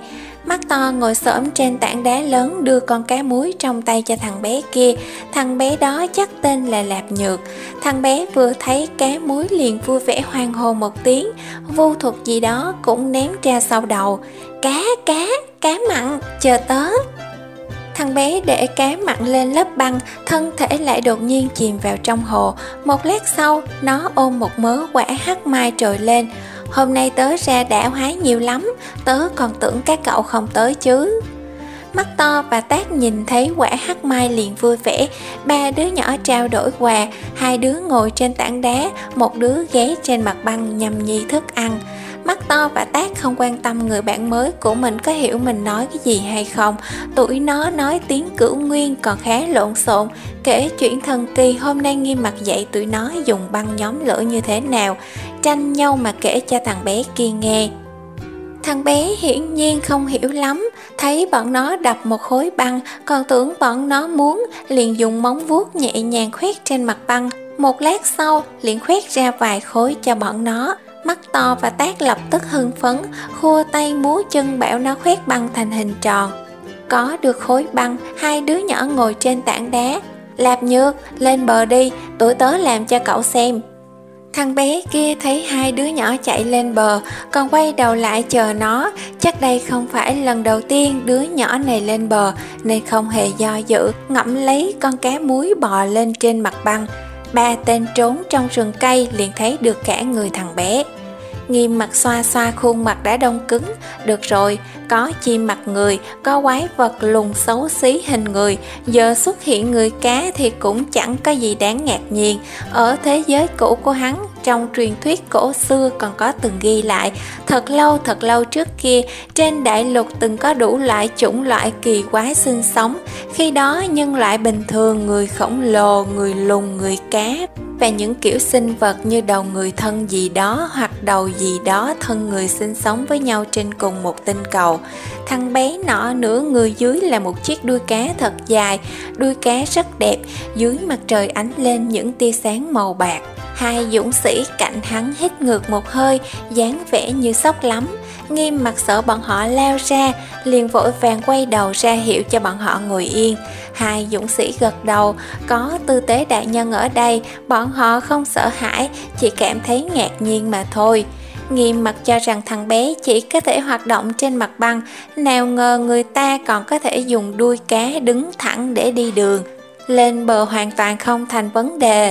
Mắt to ngồi xổm trên tảng đá lớn đưa con cá muối trong tay cho thằng bé kia. Thằng bé đó chắc tên là Lạp Nhược. Thằng bé vừa thấy cá muối liền vui vẻ hoan hô một tiếng, vu thuật gì đó cũng ném ra sau đầu. Cá, cá, cá mặn, chờ tớ. Thằng bé để cá mặn lên lớp băng, thân thể lại đột nhiên chìm vào trong hồ. Một lát sau, nó ôm một mớ quả hắc mai trồi lên. Hôm nay tớ ra đảo hái nhiều lắm, tớ còn tưởng các cậu không tới chứ. Mắt to và Tác nhìn thấy quả hắc mai liền vui vẻ. Ba đứa nhỏ trao đổi quà, hai đứa ngồi trên tảng đá, một đứa ghé trên mặt băng nhâm nhi thức ăn. Mắt to và Tác không quan tâm người bạn mới của mình có hiểu mình nói cái gì hay không. Tụi nó nói tiếng Cửu Nguyên còn khá lộn xộn, kể chuyện thần kỳ hôm nay Nghiêm mặt dạy tụi nó dùng băng nhóm lửa như thế nào, tranh nhau mà kể cho thằng bé kia nghe. Thằng bé hiển nhiên không hiểu lắm, thấy bọn nó đập một khối băng, còn tưởng bọn nó muốn, liền dùng móng vuốt nhẹ nhàng khoét trên mặt băng. Một lát sau, liền khoét ra vài khối cho bọn nó. Mắt to và Tác lập tức hưng phấn, khua tay múa chân bảo nó khoét băng thành hình tròn. Có được khối băng, hai đứa nhỏ ngồi trên tảng đá. Lạp Nhược, lên bờ đi, tụi tớ làm cho cậu xem. Thằng bé kia thấy hai đứa nhỏ chạy lên bờ, còn quay đầu lại chờ nó. Chắc đây không phải lần đầu tiên đứa nhỏ này lên bờ, nên không hề do dự, ngậm lấy con cá muối bò lên trên mặt băng. Ba tên trốn trong rừng cây liền thấy được cả người thằng bé. Nghiêm mặt xoa xoa khuôn mặt đã đông cứng. Được rồi, có chim mặt người, có quái vật lùn xấu xí hình người, giờ xuất hiện người cá thì cũng chẳng có gì đáng ngạc nhiên. Ở thế giới cũ của hắn, trong truyền thuyết cổ xưa còn có từng ghi lại, thật lâu thật lâu trước kia, trên đại lục từng có đủ loại chủng loại kỳ quái sinh sống. Khi đó nhân loại bình thường, người khổng lồ, người lùn, người cá và những kiểu sinh vật như đầu người thân gì đó hoặc đầu gì đó thân người sinh sống với nhau trên cùng một tinh cầu. Thằng bé nọ nửa người dưới là một chiếc đuôi cá thật dài, đuôi cá rất đẹp, dưới mặt trời ánh lên những tia sáng màu bạc. Hai dũng sĩ cạnh hắn hít ngược một hơi, dáng vẻ như sốc lắm. Nghiêm mặt sợ bọn họ lao ra, liền vội vàng quay đầu ra hiệu cho bọn họ ngồi yên. Hai dũng sĩ gật đầu, có tư tế đại nhân ở đây, bọn họ không sợ hãi, chỉ cảm thấy ngạc nhiên mà thôi. Nghiêm mặt cho rằng thằng bé chỉ có thể hoạt động trên mặt băng, nào ngờ người ta còn có thể dùng đuôi cá đứng thẳng để đi đường. Lên bờ hoàn toàn không thành vấn đề.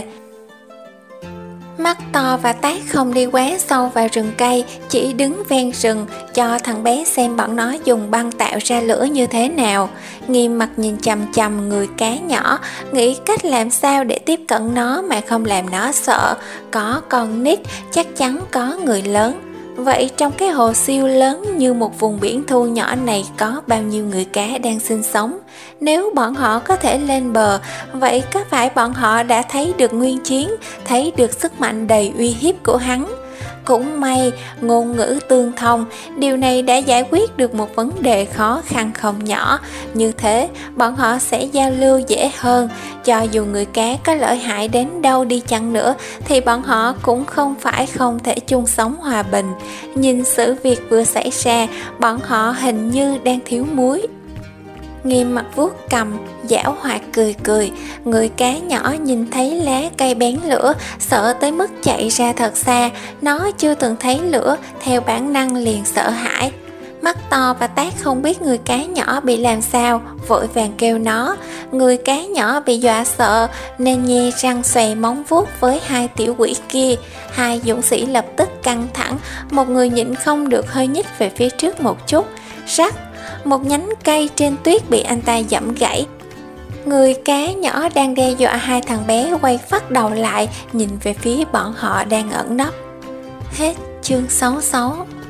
Mắt to và Tác không đi quá sâu vào rừng cây, chỉ đứng ven rừng cho thằng bé xem bọn nó dùng băng tạo ra lửa như thế nào. Nghiêm mặt nhìn chằm chằm người cá nhỏ, nghĩ cách làm sao để tiếp cận nó mà không làm nó sợ. Có con nít, chắc chắn có người lớn. Vậy trong cái hồ siêu lớn như một vùng biển thu nhỏ này có bao nhiêu người cá đang sinh sống? Nếu bọn họ có thể lên bờ, vậy có phải bọn họ đã thấy được nguyên chiến, thấy được sức mạnh đầy uy hiếp của hắn? Cũng may, ngôn ngữ tương thông, điều này đã giải quyết được một vấn đề khó khăn không nhỏ. Như thế, bọn họ sẽ giao lưu dễ hơn. Cho dù người cá có lợi hại đến đâu đi chăng nữa, thì bọn họ cũng không phải không thể chung sống hòa bình. Nhìn sự việc vừa xảy ra, bọn họ hình như đang thiếu muối. Nghiêm mặt vuốt cầm, giảo hoạt cười cười. Người cá nhỏ nhìn thấy lá cây bén lửa, sợ tới mức chạy ra thật xa. Nó chưa từng thấy lửa, theo bản năng liền sợ hãi. Mắt to và Tác không biết người cá nhỏ bị làm sao, vội vàng kêu nó. Người cá nhỏ bị dọa sợ nên nhe răng xòe móng vuốt với hai tiểu quỷ kia. Hai dũng sĩ lập tức căng thẳng, một người nhịn không được hơi nhích về phía trước một chút. Rắc, một nhánh cây trên tuyết bị anh ta giẫm gãy. Người cá nhỏ đang đe dọa hai thằng bé quay phắt đầu lại, nhìn về phía bọn họ đang ẩn nấp. Hết chương sáu mươi sáu.